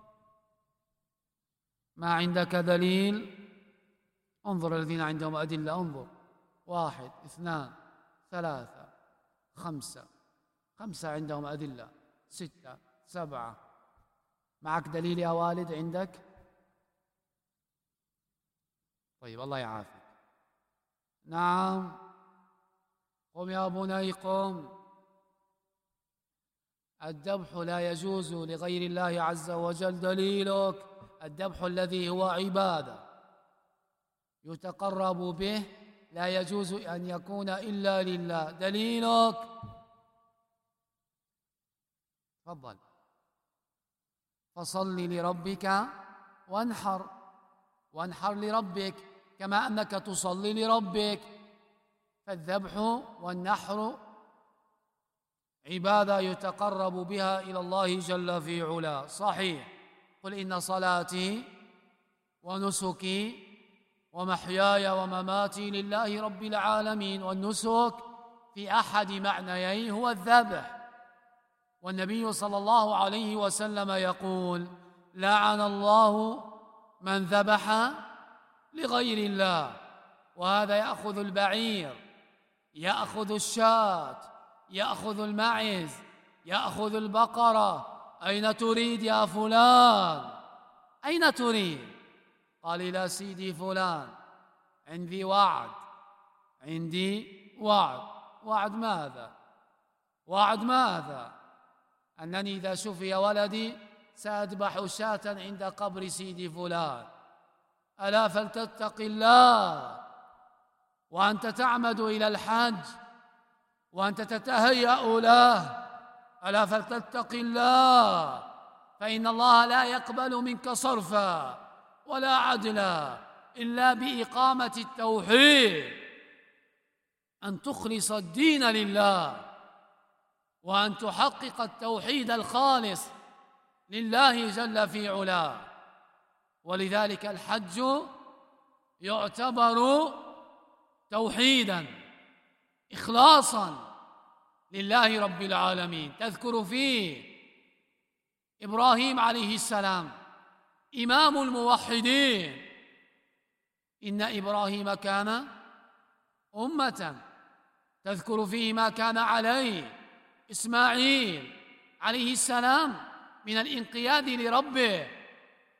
[SPEAKER 8] ما عندك دليل؟ انظر الذين عندهم أدلة، انظر. 1 2 3 5 عندهم أدلة، 6 7. معك دليل يا والد؟ عندك؟ طيب، الله يعافيك. نعم، قم يا بني قم. الذبح لا يجوز لغير الله عز وجل. دليلك؟ الذبح الذي هو عبادة يتقرب به لا يجوز أن يكون إلا لله. دليلك؟ تفضل. فصل لربك وانحر، وانحر لربك كما أنك تصلي لربك. فالذبح والنحر عبادة يتقرب بها إلى الله جل في علاه. صحيح. قل إن صلاتي ونسكي ومحياي ومماتي لله رب العالمين. والنسك في أحد معنييه هو الذبح، والنبي صلى الله عليه وسلم يقول: لعن الله من ذبح لغير الله. وهذا يأخذ البعير، يأخذ الشاة، يأخذ المعز، يأخذ البقرة. أين تريد يا فلان؟ أين تريد؟ قال: إلى سيدي فلان، عندي وعد، عندي وعد. وعد ماذا؟ وعد ماذا؟ أنني إذا شفي ولدي سأذبح شاة عند قبر سيدي فلان. ألا فلتتق الله وأنت تعمد إلى الحج وأنت تتهيأ له. ألا فلتتق الله، فإن الله لا يقبل منك صرفا ولا عدلا إلا بإقامة التوحيد، أن تخلص الدين لله وأن تحقق التوحيد الخالص لله جل في علاه. ولذلك الحج يعتبر توحيدا، إخلاصا لله رب العالمين. تذكر فيه إبراهيم عليه السلام إمام الموحدين: إن إبراهيم كان أمة. تذكر فيه ما كان عليه إسماعيل عليه السلام من الانقياد لربه.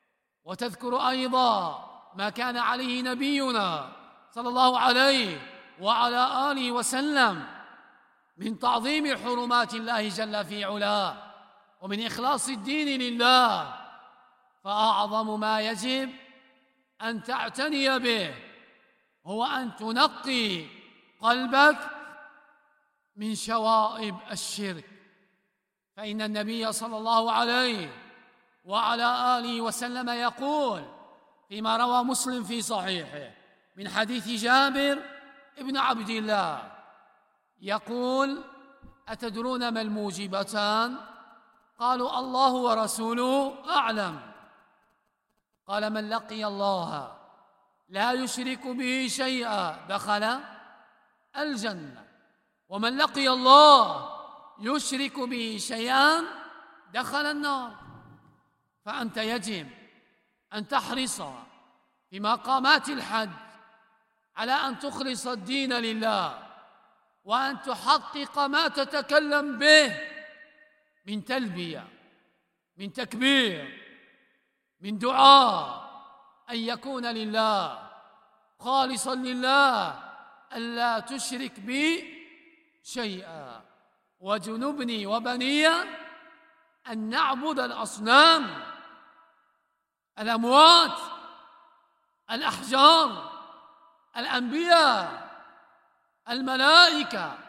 [SPEAKER 8] وتذكر أيضا ما كان عليه نبينا صلى الله عليه
[SPEAKER 5] وعلى آله وسلم من تعظيم حرمات الله جل في علاه ومن إخلاص الدين لله، فأعظم ما يجب أن تعتني به هو أن تنقي قلبك من شوائب الشرك، فإن النبي صلى الله عليه وعلى آله وسلم يقول فيما روى مسلم في صحيحه من حديث جابر ابن عبد الله يقول: أتدرون ما الموجبتان؟ قالوا: الله ورسوله أعلم. قال: من لقي الله لا يشرك به شيئا دخل الجنة، ومن لقي الله يشرك به شيئا دخل النار. فأنت يجب أن تحرص في مقامات الحج على أن تخلص الدين لله، وأن تحقق ما تتكلم به من تلبية، من تكبير، من دعاء، أن يكون لله خالصا لله، ألا تشرك بي شيئا، وجنبني وبني أن نعبد الأصنام، الأموات، الأحجار، الأنبياء، الملائكة.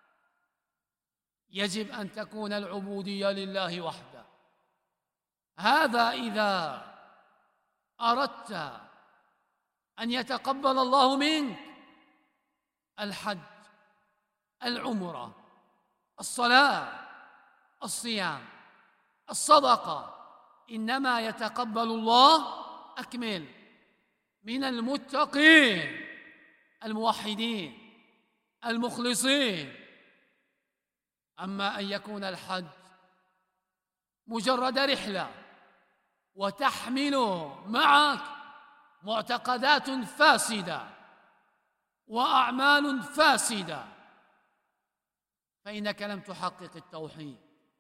[SPEAKER 5] يجب أن تكون العبودية لله وحده. هذا إذا أردت أن يتقبل الله منك الحج، العمرة، الصلاة، الصيام، الصدقة، إنما يتقبل الله أكمل من المتقين الموحدين المخلصين. أما أن يكون الحج مجرد رحلة وتحمل معك معتقدات فاسدة وأعمال فاسدة، فإنك لم تحقق التوحيد.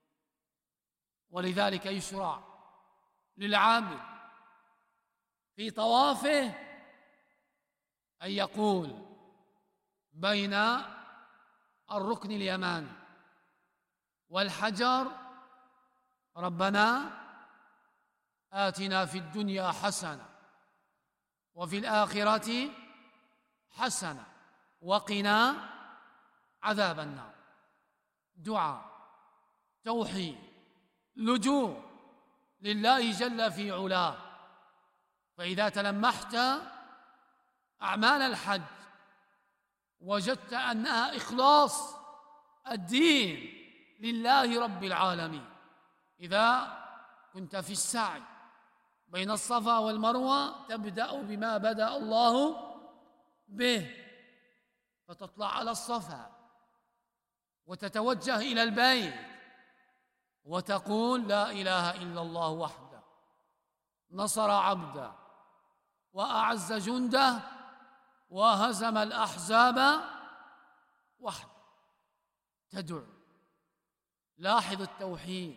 [SPEAKER 5] ولذلك يشرع للعابد في طوافه أن يقول بين الركن اليماني والحجر: ربنا آتنا في الدنيا حسنة وفي الآخرة حسنة وقنا عذاب النار. دعاء، توحيد، لجوء لله جل في علاه. فإذا تلمحت أعمال الحج وجدت أنها إخلاص الدين لله رب العالمين. إذا كنت في السعي بين الصفا والمروة تبدأ بما بدأ الله به، فتطلع على الصفا وتتوجه إلى البيت وتقول: لا إله إلا الله وحده نصر عبده وأعز جنده وهزم الأحزاب وحده. تدعو. لاحظ التوحيد،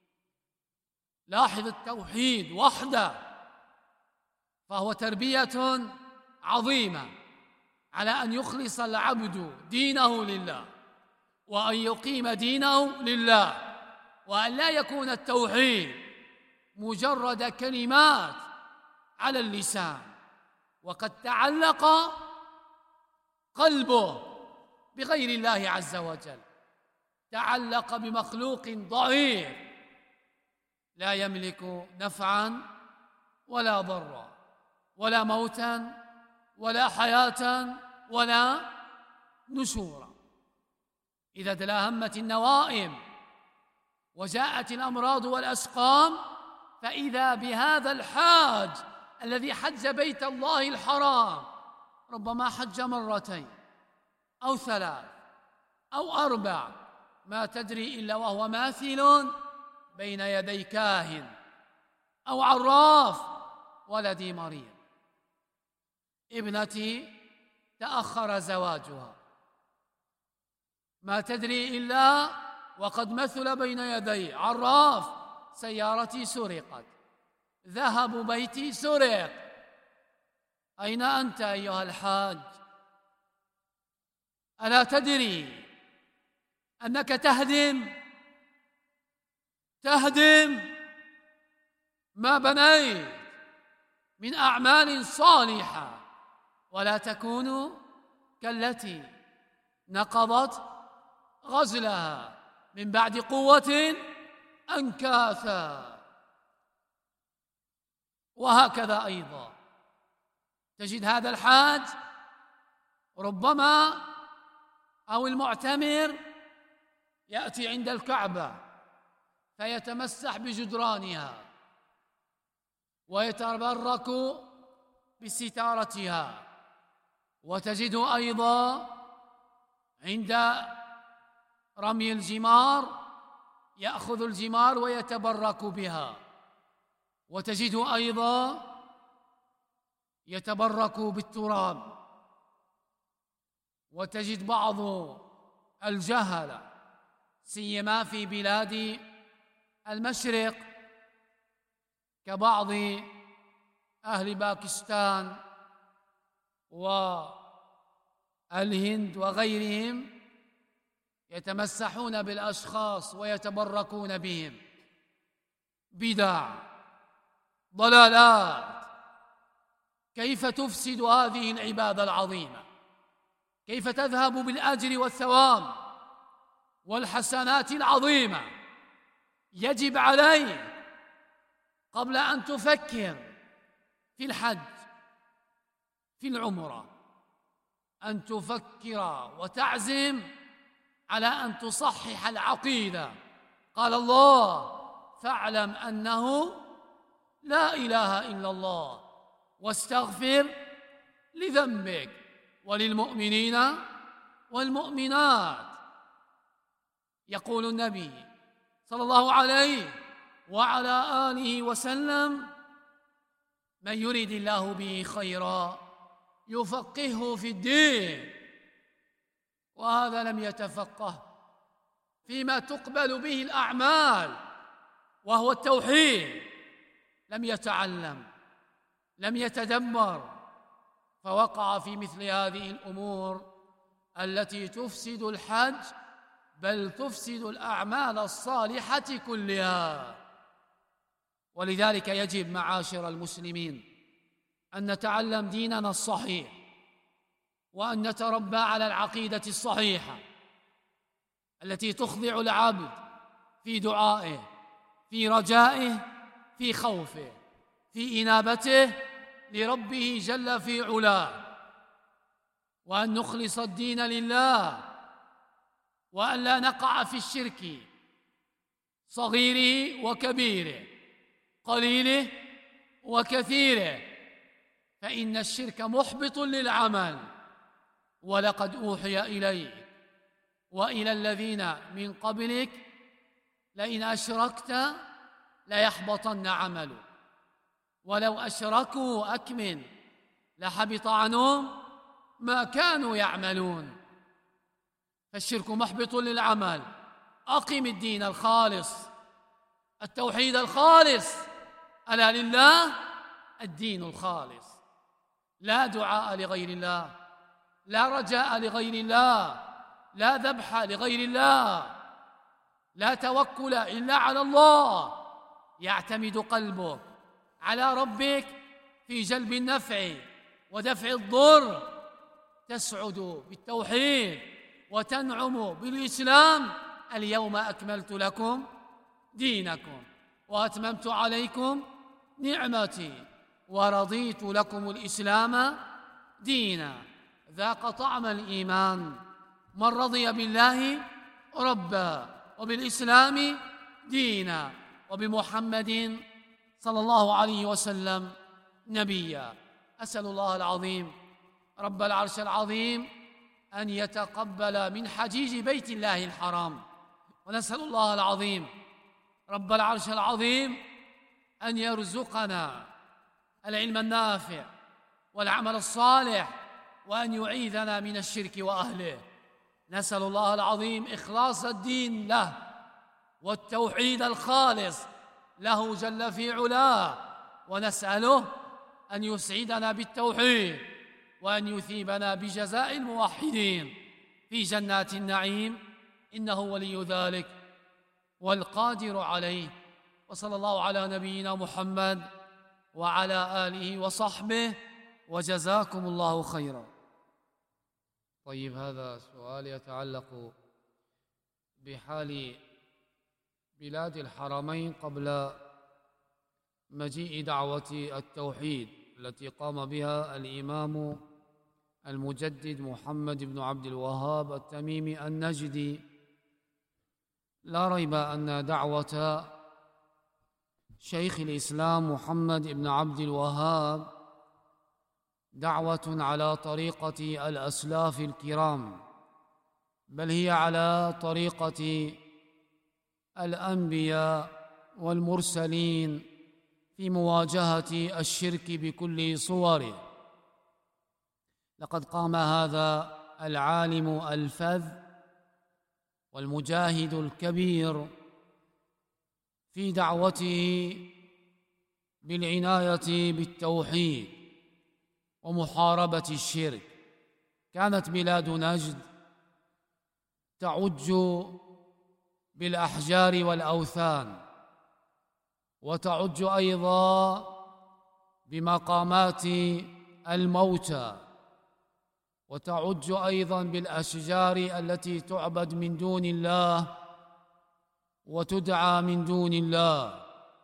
[SPEAKER 5] لاحظ التوحيد وحده، فهو تربية عظيمة على أن يخلص العبد دينه لله، وأن يقيم دينه لله، وأن لا يكون التوحيد مجرد كلمات على اللسان وقد تعلق قلبه بغير الله عز وجل، تعلق بمخلوق ضعيف لا يملك نفعا ولا ضرا ولا موتا ولا حياة ولا نشورا. إذا تلاهمت النوائب وجاءت الأمراض والأسقام، فإذا بهذا الحاج الذي حج بيت الله الحرام، ربما حج مرتين أو ثلاث أو أربع، ما تدري إلا وهو ماثل بين يدي كاهن أو عراف ولدي مريض، ابنتي تأخر زواجها، ما تدري إلا وقد مثل بين يدي عراف، سيارتي سرقت، ذهب بيتي سرق. أين أنت أيها الحاج؟ ألا تدري أنك تهدم ما بنيت من أعمال صالحة، ولا تكونوا كالتي نقضت غزلها من بعد قوة أنكاثا. وهكذا أيضا تجد هذا الحاج ربما أو المعتمر يأتي عند الكعبة فيتمسح بجدرانها ويتبرك بستارتها، وتجده أيضا عند رمي الجمار يأخذ الجمار ويتبرك بها، وتجده أيضا يتبرك بالتراب. وتجد بعض الجهلة سيما في بلاد المشرق كبعض أهل باكستان والهند وغيرهم يتمسحون بالأشخاص ويتبركون بهم. بدع، ضلالات. كيف تفسد هذه العبادة العظيمة؟ كيف تذهب بالأجر والثواب والحسنات العظيمة؟ يجب عليك قبل أن تفكر في الحج في العمرة أن تفكر وتعزم على أن تصحح العقيدة. قال الله: فاعلم أنه لا إله إلا الله واستغفر لذنبك وللمؤمنين والمؤمنات. يقول النبي صلى الله عليه وعلى آله وسلم: من يريد الله به خيرا يفقهه في الدين. وهذا لم يتفقه فيما تقبل به الأعمال وهو التوحيد، لم يتعلم، لم يتدبر، فوقع في مثل هذه الأمور التي تفسد الحج، بل تفسد الأعمال الصالحة كلها. ولذلك يجب معاشر المسلمين أن نتعلم ديننا الصحيح، وأن نتربى على العقيدة الصحيحة التي تخضع العبد في دعائه، في رجائه، في خوفه، في إنابته لربه جل في علاه، وأن نخلص الدين لله، وأن لا نقع في الشرك صغيره وكبيره، قليله وكثيره، فإن الشرك محبط للعمل. ولقد أوحي إليك وإلى الذين من قبلك لئن أشركت ليحبطن عملك ولو أشركوا أكمل لحبط عنهم ما كانوا يعملون. فالشرك محبط للعمل. أقم الدين الخالص، التوحيد الخالص، ألا لله الدين الخالص. لا دعاء لغير الله، لا رجاء لغير الله، لا ذبح لغير الله، لا توكل إلا على الله. يعتمد قلبك على ربك في جلب النفع ودفع الضر. تسعد بالتوحيد وتنعم بالإسلام. اليوم أكملت لكم دينكم وأتممت عليكم نعمتي ورضيت لكم الإسلام دينا. ذاق طعم الإيمان من رضي بالله ربا وبالإسلام دينا وبمحمد صلى الله عليه وسلم نبيا. أسأل الله العظيم رب العرش العظيم أن يتقبل من حجيج بيت الله الحرام، ونسأل الله العظيم رب العرش العظيم أن يرزقنا العلم النافع والعمل الصالح، وأن يعيذنا من الشرك وأهله. نسأل الله العظيم إخلاص الدين له والتوحيد الخالص له جل في علاه، ونسأله أن يسعدنا بالتوحيد وأن يثيبنا بجزاء الموحدين.
[SPEAKER 8] في جنات النعيم، إنه ولي ذلك والقادر عليه. وصلى الله على نبينا محمد وعلى آله وصحبه، وجزاكم الله خيرا. طيب، هذا سؤال يتعلق بحال بلاد الحرمين قبل مجيء دعوة التوحيد التي قام بها الإمام المجدد محمد بن عبد الوهاب التميمي النجدي. لا ريب أن دعوة شيخ الإسلام محمد بن عبد الوهاب دعوة على طريقة الأسلاف الكرام، بل هي على طريقة الأنبياء والمرسلين في مواجهة الشرك بكل صوره. لقد قام هذا العالم الفذ والمجاهد الكبير في دعوته بالعناية بالتوحيد ومحاربة الشرك. كانت بلاد نجد تعج بالأحجار والأوثان، وتعج أيضا بمقامات الموتى، وتعج أيضا بالأشجار التي تعبد من دون الله وتدعى من دون الله.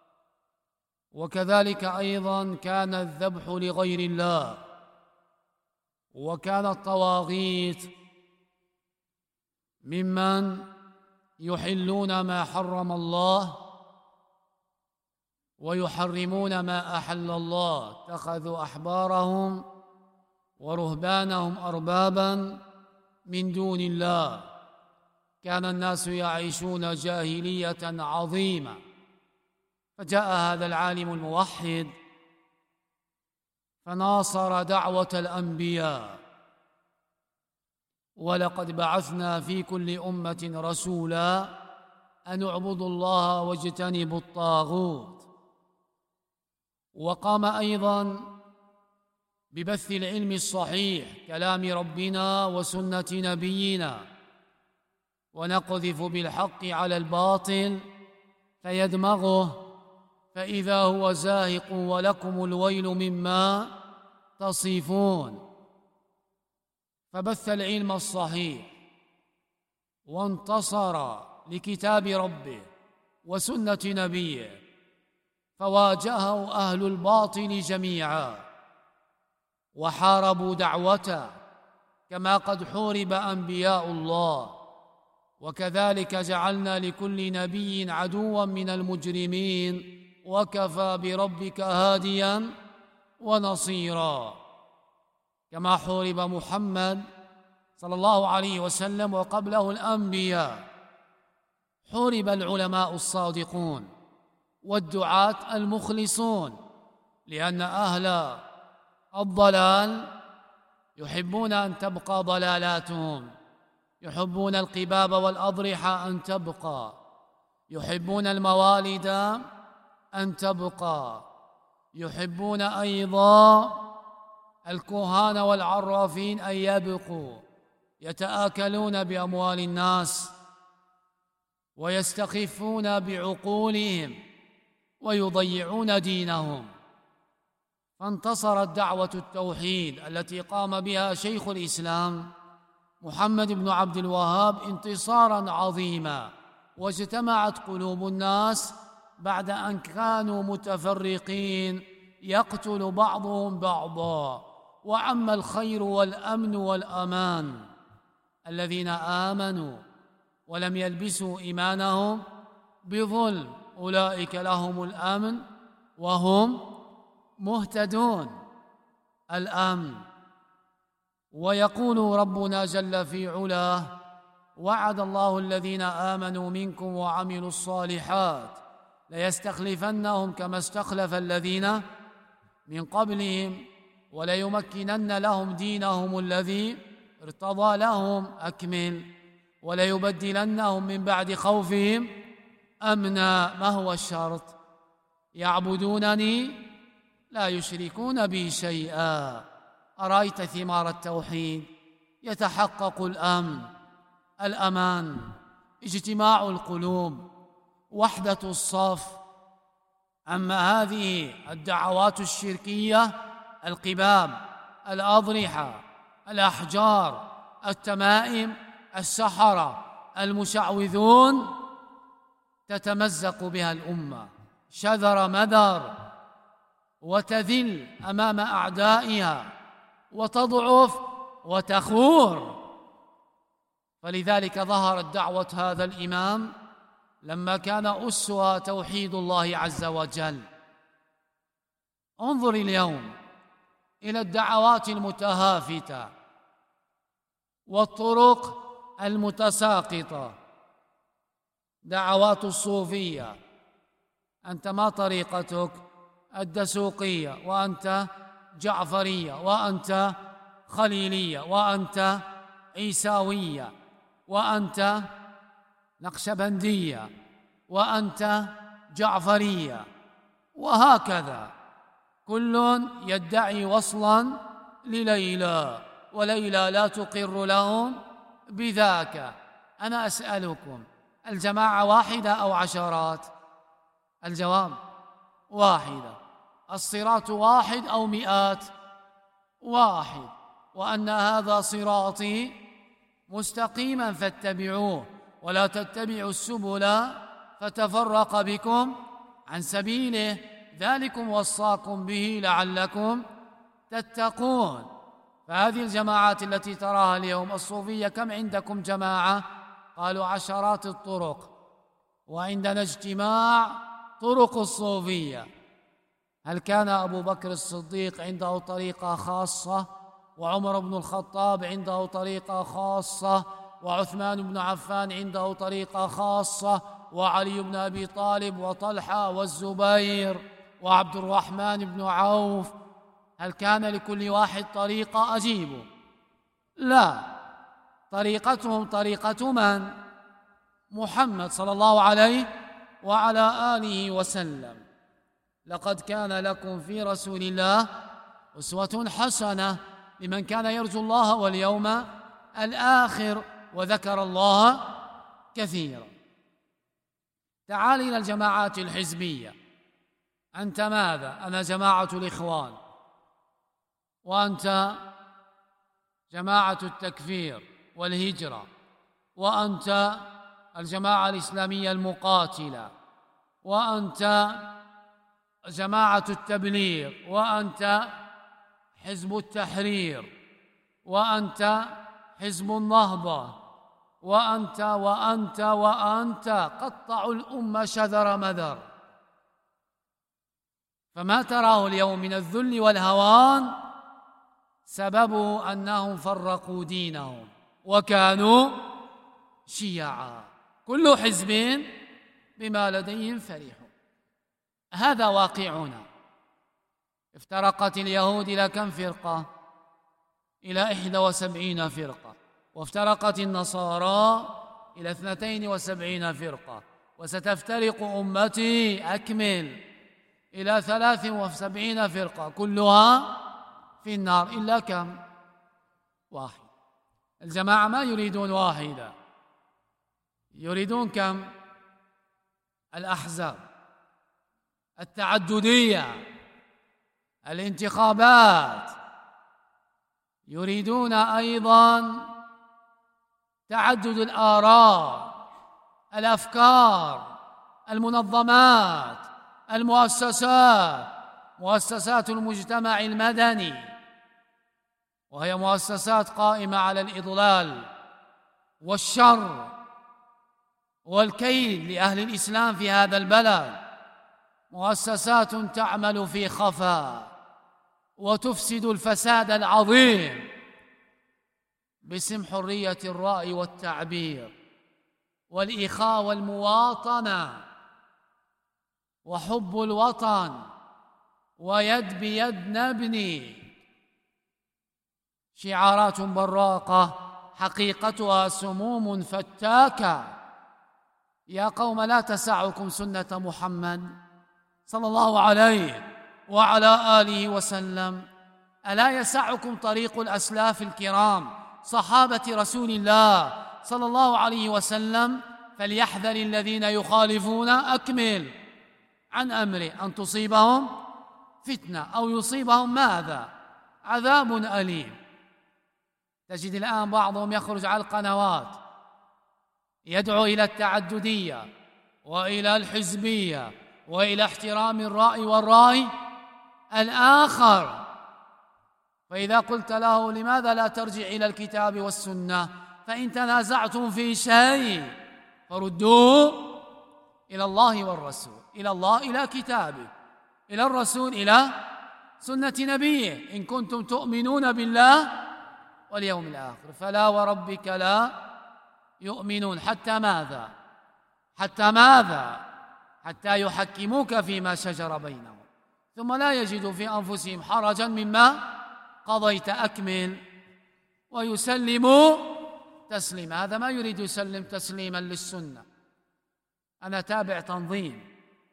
[SPEAKER 8] وكذلك أيضا كان الذبح لغير الله، وكان الطواغيت ممن يحلون ما حرم الله ويحرمون ما أحل الله. اتخذوا أحبارهم ورهبانهم أربابا من دون الله. كان الناس يعيشون جاهلية عظيمة، فجاء هذا العالم الموحد فناصر دعوة الأنبياء. ولقد بعثنا في كل أمة رسولا أن اعبدوا الله واجتنبوا الطاغوت. وقام أيضا ببث العلم الصحيح، كلام ربنا وسنة نبينا، ونقذف بالحق على الباطل فيدمغه فإذا هو زاهق ولكم الويل مما تصفون. فبث العلم الصحيح وانتصر لكتاب ربه وسنة نبيه، فواجهه أهل الباطل جميعا وحاربوا دعوته كما قد حورب أنبياء الله. وكذلك جعلنا لكل نبي عدوا من المجرمين، وكفى بربك هاديا ونصيرا. كما حورب محمد صلى الله عليه وسلم وقبله الأنبياء، حورب العلماء الصادقون والدعاة المخلصون، لأن أهل الضلال يحبون أن تبقى ضلالاتهم، يحبون القباب والأضرحة أن تبقى، يحبون الموالد أن تبقى، يحبون أيضا الكهان والعرافين أن يبقوا، يتآكلون بأموال الناس ويستخفون بعقولهم ويضيعون دينهم. فانتصرت دعوة التوحيد التي قام بها شيخ الإسلام محمد بن عبد الوهاب انتصارا عظيما، واجتمعت قلوب الناس بعد أن كانوا متفرقين يقتل بعضهم بعضا، وعم الخير والأمن والأمان. الذين آمنوا ولم يلبسوا إيمانهم بظلم أولئك لهم الأمن وهم مهتدون. الأمن. ويقول ربنا جل في علاه: وعد الله الذين آمنوا منكم وعملوا الصالحات ليستخلفنهم كما استخلف الذين من قبلهم وليمكنن لهم دينهم الذي ارتضى لهم. أكمل. وليبدلنهم من بعد خوفهم أمنا. ما هو الشرط؟ يعبدونني لا يشركون بي شيئا. أرأيت ثمار التوحيد؟ يتحقق الأمن الأمان، اجتماع القلوب، وحدة الصف. أما هذه الدعوات الشركية، القباب، الأضرحة، الأحجار، التمائم، السحرة، المشعوذون، تتمزق بها الأمة شذر مذر، وتذل أمام أعدائها، وتضعف وتخور. فلذلك ظهرت دعوة هذا الإمام لما كان أسها توحيد الله عز وجل. انظر اليوم إلى الدعوات المتهافتة والطرق المتساقطة. دعوات الصوفية، أنت ما طريقتك؟ الدسوقية، وأنت جعفرية، وأنت خليلية، وأنت عيساوية، وأنت نقشبندية، وأنت جعفرية، وهكذا كل يدعي وصلا لليلى، وليلى لا تقر لهم بذاك. أنا أسألكم، الجماعة واحدة أو عشرات؟ الجواب واحدة. الصراط واحد أو مئات؟ واحد. وأن هذا صراطي مستقيما فاتبعوه ولا تتبعوا السبل فتفرق بكم عن سبيله، ذلكم وصاكم به لعلكم تتقون. فهذه الجماعات التي تراها اليوم الصوفية، كم عندكم جماعة؟ قالوا عشرات الطرق، وعندنا اجتماع طرق الصوفية. هل كان أبو بكر الصديق عنده طريقة خاصة، وعمر بن الخطاب عنده طريقة خاصة، وعثمان بن عفان عنده طريقة خاصة، وعلي بن أبي طالب، وطلحة، والزبير، وعبد الرحمن بن عوف؟ هل كان لكل واحد طريقة؟ أجيبوا، لا. طريقتهم طريقة من؟ محمد صلى الله عليه وعلى آله وسلم. لقد كان لكم في رسول الله أسوة حسنة لمن كان يرجو الله واليوم الآخر وذكر الله كثيرا. تعال إلى الجماعات الحزبية. أنت ماذا؟ أنا جماعة الإخوان، وأنت جماعة التكفير والهجرة، وأنت الجماعة الإسلامية المقاتلة، وأنت جماعة التبليغ، وأنت حزب التحرير، وأنت حزب النهضة، وأنت وأنت وأنت. قطعوا الأمة شذر مذر. فما تراه اليوم من الذل والهوان سببه أنهم فرقوا دينهم وكانوا شيعا، كل حزب بما لديهم فرحون. هذا واقعنا. افترقت اليهود إلى كم فرقة؟ إلى 71 فرقة. وافترقت النصارى إلى 72 فرقة. وستفترق أمتي أكمل إلى 73 فرقة، كلها في النار إلا كم؟ واحد. الجماعة ما يريدون واحدة، يريدون كم؟ الأحزاب، التعددية، الانتخابات. يريدون أيضا تعدد الآراء، الأفكار، المنظمات، المؤسسات، مؤسسات المجتمع المدني، وهي مؤسسات قائمة على الإضلال والشر والكيد لأهل الإسلام في هذا البلد. مؤسسات تعمل في خفاء وتفسد الفساد العظيم باسم حرية الرأي والتعبير والإخاء والمواطنة وحب الوطن ويد بيد نبني. شعارات براقة حقيقتها سموم فتاكة. يا قوم لا تسعكم سنة محمد صلى الله عليه وعلى آله وسلم. ألا يسعكم طريق الأسلاف الكرام صحابة رسول الله صلى الله عليه وسلم: فليحذر الذين يخالفون أكمل عن أمره أن تصيبهم فتنة أو يصيبهم ماذا؟ عذاب أليم. تجد الآن بعضهم يخرج على القنوات يدعو إلى التعددية وإلى الحزبية وإلى احترام الرأي والرأي الآخر، فإذا قلت له: لماذا لا ترجع إلى الكتاب والسنة؟ فإن تنازعتم في شيء فردوه إلى الله والرسول، إلى الله إلى كتابه، إلى الرسول إلى سنة نبيه، إن كنتم تؤمنون بالله واليوم الآخر. فلا وربك لا يؤمنون حتى ماذا؟ حتى ماذا؟ حتى يحكموك فيما شجر بينهم ثم لا يجدوا في أنفسهم حرجا مما قضيت أكمل ويسلموا تسليما. هذا ما يريد يسلم تسليما للسنة. أنا تابع تنظيم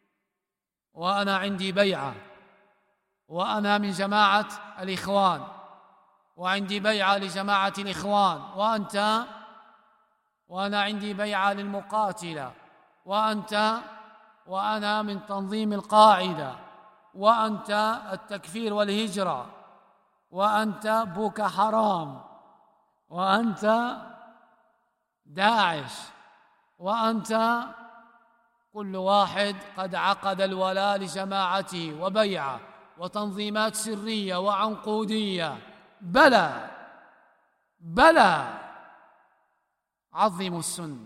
[SPEAKER 8] وأنا عندي بيعة وأنا من جماعة الإخوان وعندي بيعة لجماعة الإخوان وأنت، وأنا عندي بيعة للمقاتلة وأنت، وأنا من تنظيم القاعدة وأنت التكفير والهجرة وأنت بوكا حرام وأنت داعش وأنت، كل واحد قد عقد الولاء لجماعته وبيعة وتنظيمات سرية وعنقودية. بلى بلى، عظموا السنة،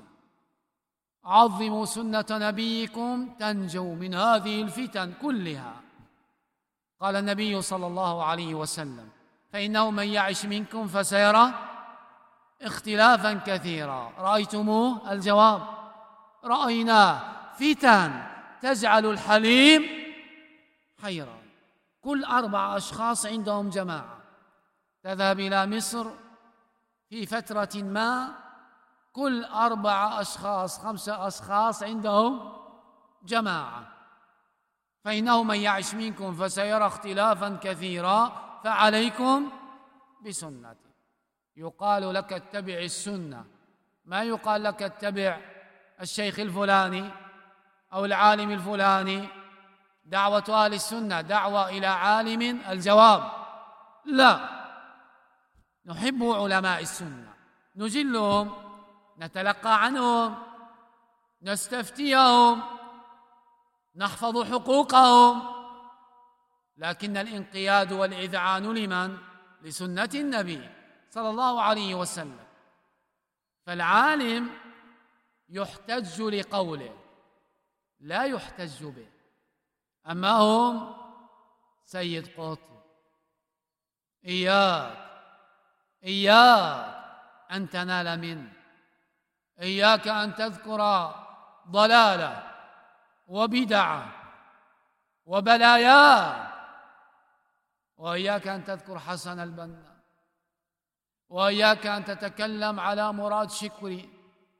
[SPEAKER 8] عظموا سنة نبيكم تنجوا من هذه الفتن كلها. قال النبي صلى الله عليه وسلم: فإنه من يعش منكم فسيرى اختلافا كثيرا. رأيتموه؟ الجواب: رأيناه. فتن تجعل الحليم حيران. كل 4 أشخاص عندهم جماعة. تذهب إلى مصر في فترة ما، كل 4 أشخاص 5 أشخاص عندهم جماعة. فإنه من يعش منكم فسيرى اختلافا كثيرا فعليكم بسنتي. يقال لك اتبع السنة، ما يقال لك اتبع الشيخ الفلاني أو العالم الفلاني. دعوة أهل السنة دعوة إلى عالم؟ الجواب: لا. نحب علماء السنة، نجلهم، نتلقى عنهم، نستفتيهم، نحفظ حقوقهم، لكن الانقياد والإذعان لمن؟ لسنة النبي صلى الله عليه وسلم. فالعالم يحتج لقوله لا يحتج به. أما هم سيد قطب: إياك أن تنال منه، إياك أن تذكر ضلالة وبدعة وبلايا، وإياك أن تذكر حسن البنا، وإياك أن تتكلم على مراد شكري.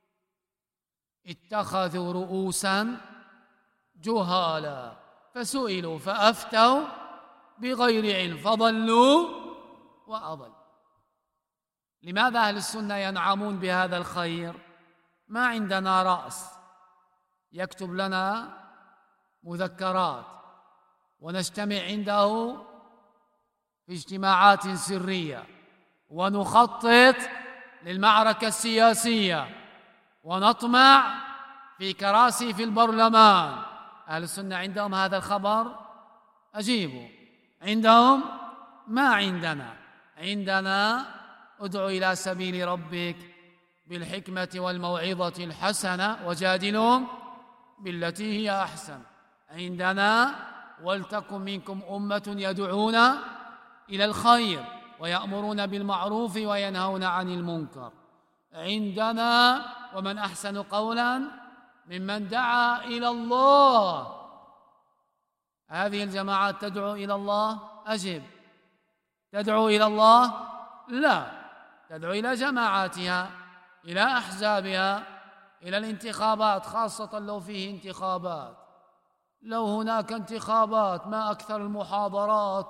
[SPEAKER 8] اتخذوا رؤوسا جهالا فسئلوا فأفتوا بغير علم فضلوا وأضل. لماذا أهل السنة ينعمون بهذا الخير؟ ما عندنا رأس يكتب لنا مذكرات ونجتمع عنده في اجتماعات سرية ونخطط للمعركة السياسية ونطمع في كراسي في البرلمان. أهل السنة عندهم هذا الخبر؟ أجيبوا. عندهم؟ ما عندنا ادع إلى سبيل ربك بالحكمة والموعظة الحسنة وجادلهم بالتي هي أحسن. عندنا ولتكن منكم أمة يدعون إلى الخير ويأمرون بالمعروف وينهون عن المنكر. عندنا ومن أحسن قولا ممن دعا إلى الله. هذه الجماعات تدعو إلى الله؟ أجب. تدعو إلى الله؟ لا، تدعو إلى جماعاتها، إلى أحزابها، إلى الانتخابات، خاصة لو فيه انتخابات. لو هناك انتخابات ما أكثر المحاضرات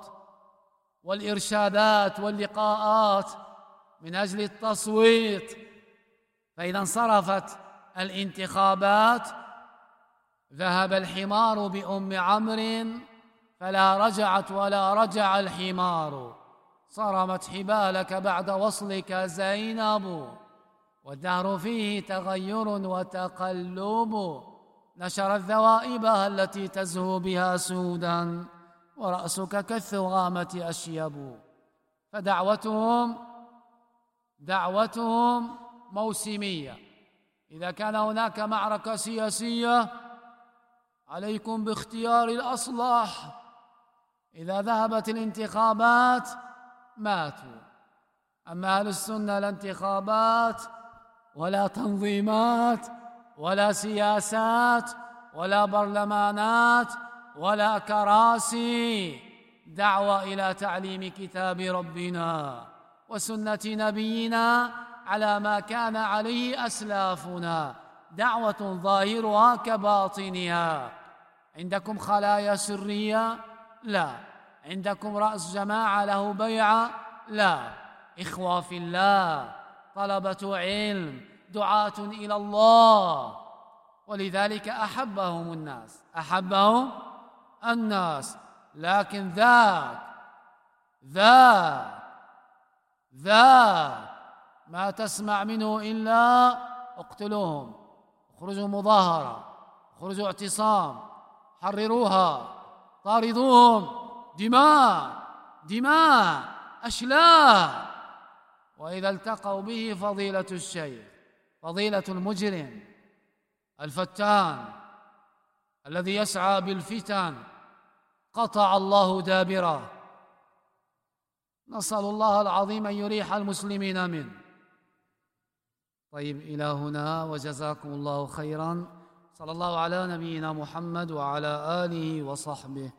[SPEAKER 8] والإرشادات واللقاءات من أجل التصويت. فإذا انصرفت الانتخابات ذهب الحمار بأم عمرو فلا رجعت ولا رجع الحمار. صرمت حبالك بعد وصلك زينب، والدهر فيه تغير وتقلب. نشرت ذوائبها التي تزهو بها سودا، ورأسك كالثغامة أشيب. دعوتهم موسمية. إذا كان هناك معركة سياسية عليكم باختيار الأصلح. إذا ذهبت الانتخابات ماتوا. أما أهل السنة لا انتخابات ولا تنظيمات ولا سياسات ولا برلمانات ولا كراسي. دعوة إلى تعليم كتاب ربنا وسنة نبينا على ما كان عليه أسلافنا. دعوة ظاهرها كباطنها. عندكم خلايا سرية؟ لا. عندكم رأس جماعة له بيعة؟ لا. إخوة في الله، طلبة علم، دعاة إلى الله. ولذلك أحبهم الناس. لكن ذاك ما تسمع منه إلا اقتلوهم، اخرجوا مظاهرة، اخرجوا اعتصام، حرروها، طاردوهم، دماء أشلاء. وإذا التقوا به فضيلة الشيخ، فضيلة المجرم الفتان الذي يسعى بالفتن، قطع الله دابره. نسأل الله العظيم أن يريح المسلمين منه. طيب، إلى هنا وجزاكم الله خيرا. صلى الله على نبينا محمد وعلى آله وصحبه.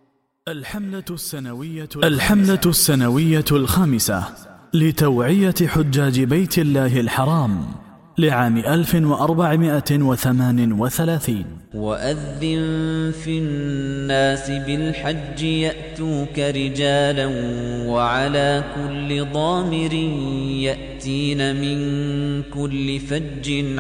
[SPEAKER 1] الحملة السنوية الخامسة لتوعية حجاج بيت الله الحرام لعام 1438.
[SPEAKER 2] وأذن في الناس بالحج يأتوك رجالا وعلى كل ضامر يأتين من كل فج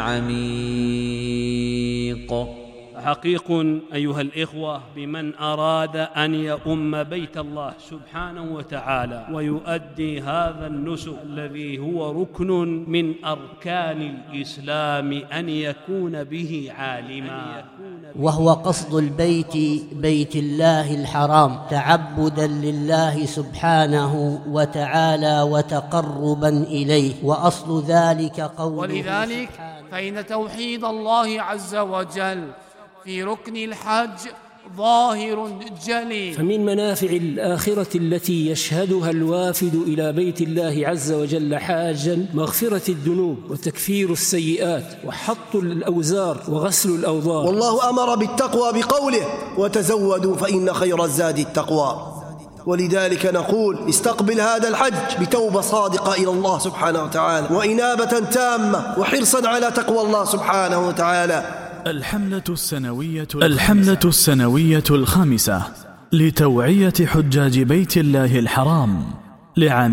[SPEAKER 2] عميق.
[SPEAKER 3] حقيق أيها الإخوة بمن أراد أن يؤم بيت الله سبحانه وتعالى ويؤدي هذا النسك الذي هو ركن من أركان الإسلام أن يكون به عالما،
[SPEAKER 4] وهو قصد البيت بيت الله الحرام تعبدا لله سبحانه وتعالى وتقربا إليه. وأصل ذلك قوله
[SPEAKER 8] ولذلك فإن توحيد الله عز وجل في ركن الحج ظاهر جلي.
[SPEAKER 6] فمن منافع الآخرة التي يشهدها الوافد إلى بيت الله عز وجل حاجا مغفرة الذنوب وتكفير السيئات وحط الأوزار وغسل الأوضار.
[SPEAKER 7] والله أمر بالتقوى بقوله وتزودوا فإن خير الزاد التقوى. ولذلك نقول استقبل هذا الحج بتوبة صادقة إلى الله سبحانه وتعالى وإنابة تامة وحرصا على تقوى الله سبحانه وتعالى.
[SPEAKER 1] الحملة السنوية الخامسة لتوعية حجاج بيت الله الحرام لعام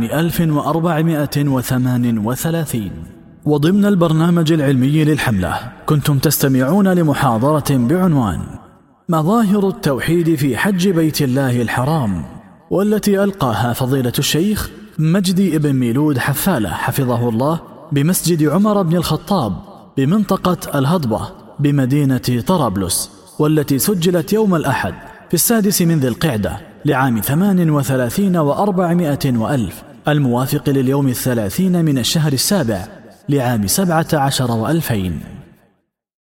[SPEAKER 1] 1438. وضمن البرنامج العلمي للحملة كنتم تستمعون لمحاضرة بعنوان مظاهر التوحيد في حج بيت الله الحرام، والتي ألقاها فضيلة الشيخ مجدي بن ميلود حفالة حفظه الله بمسجد عمر بن الخطاب بمنطقة الهضبة بمدينة طرابلس، والتي سجلت يوم الأحد في 6 من ذي القعدة لعام 38 و400 وألف، الموافق لليوم 30 من الشهر 7 لعام 17 و2000.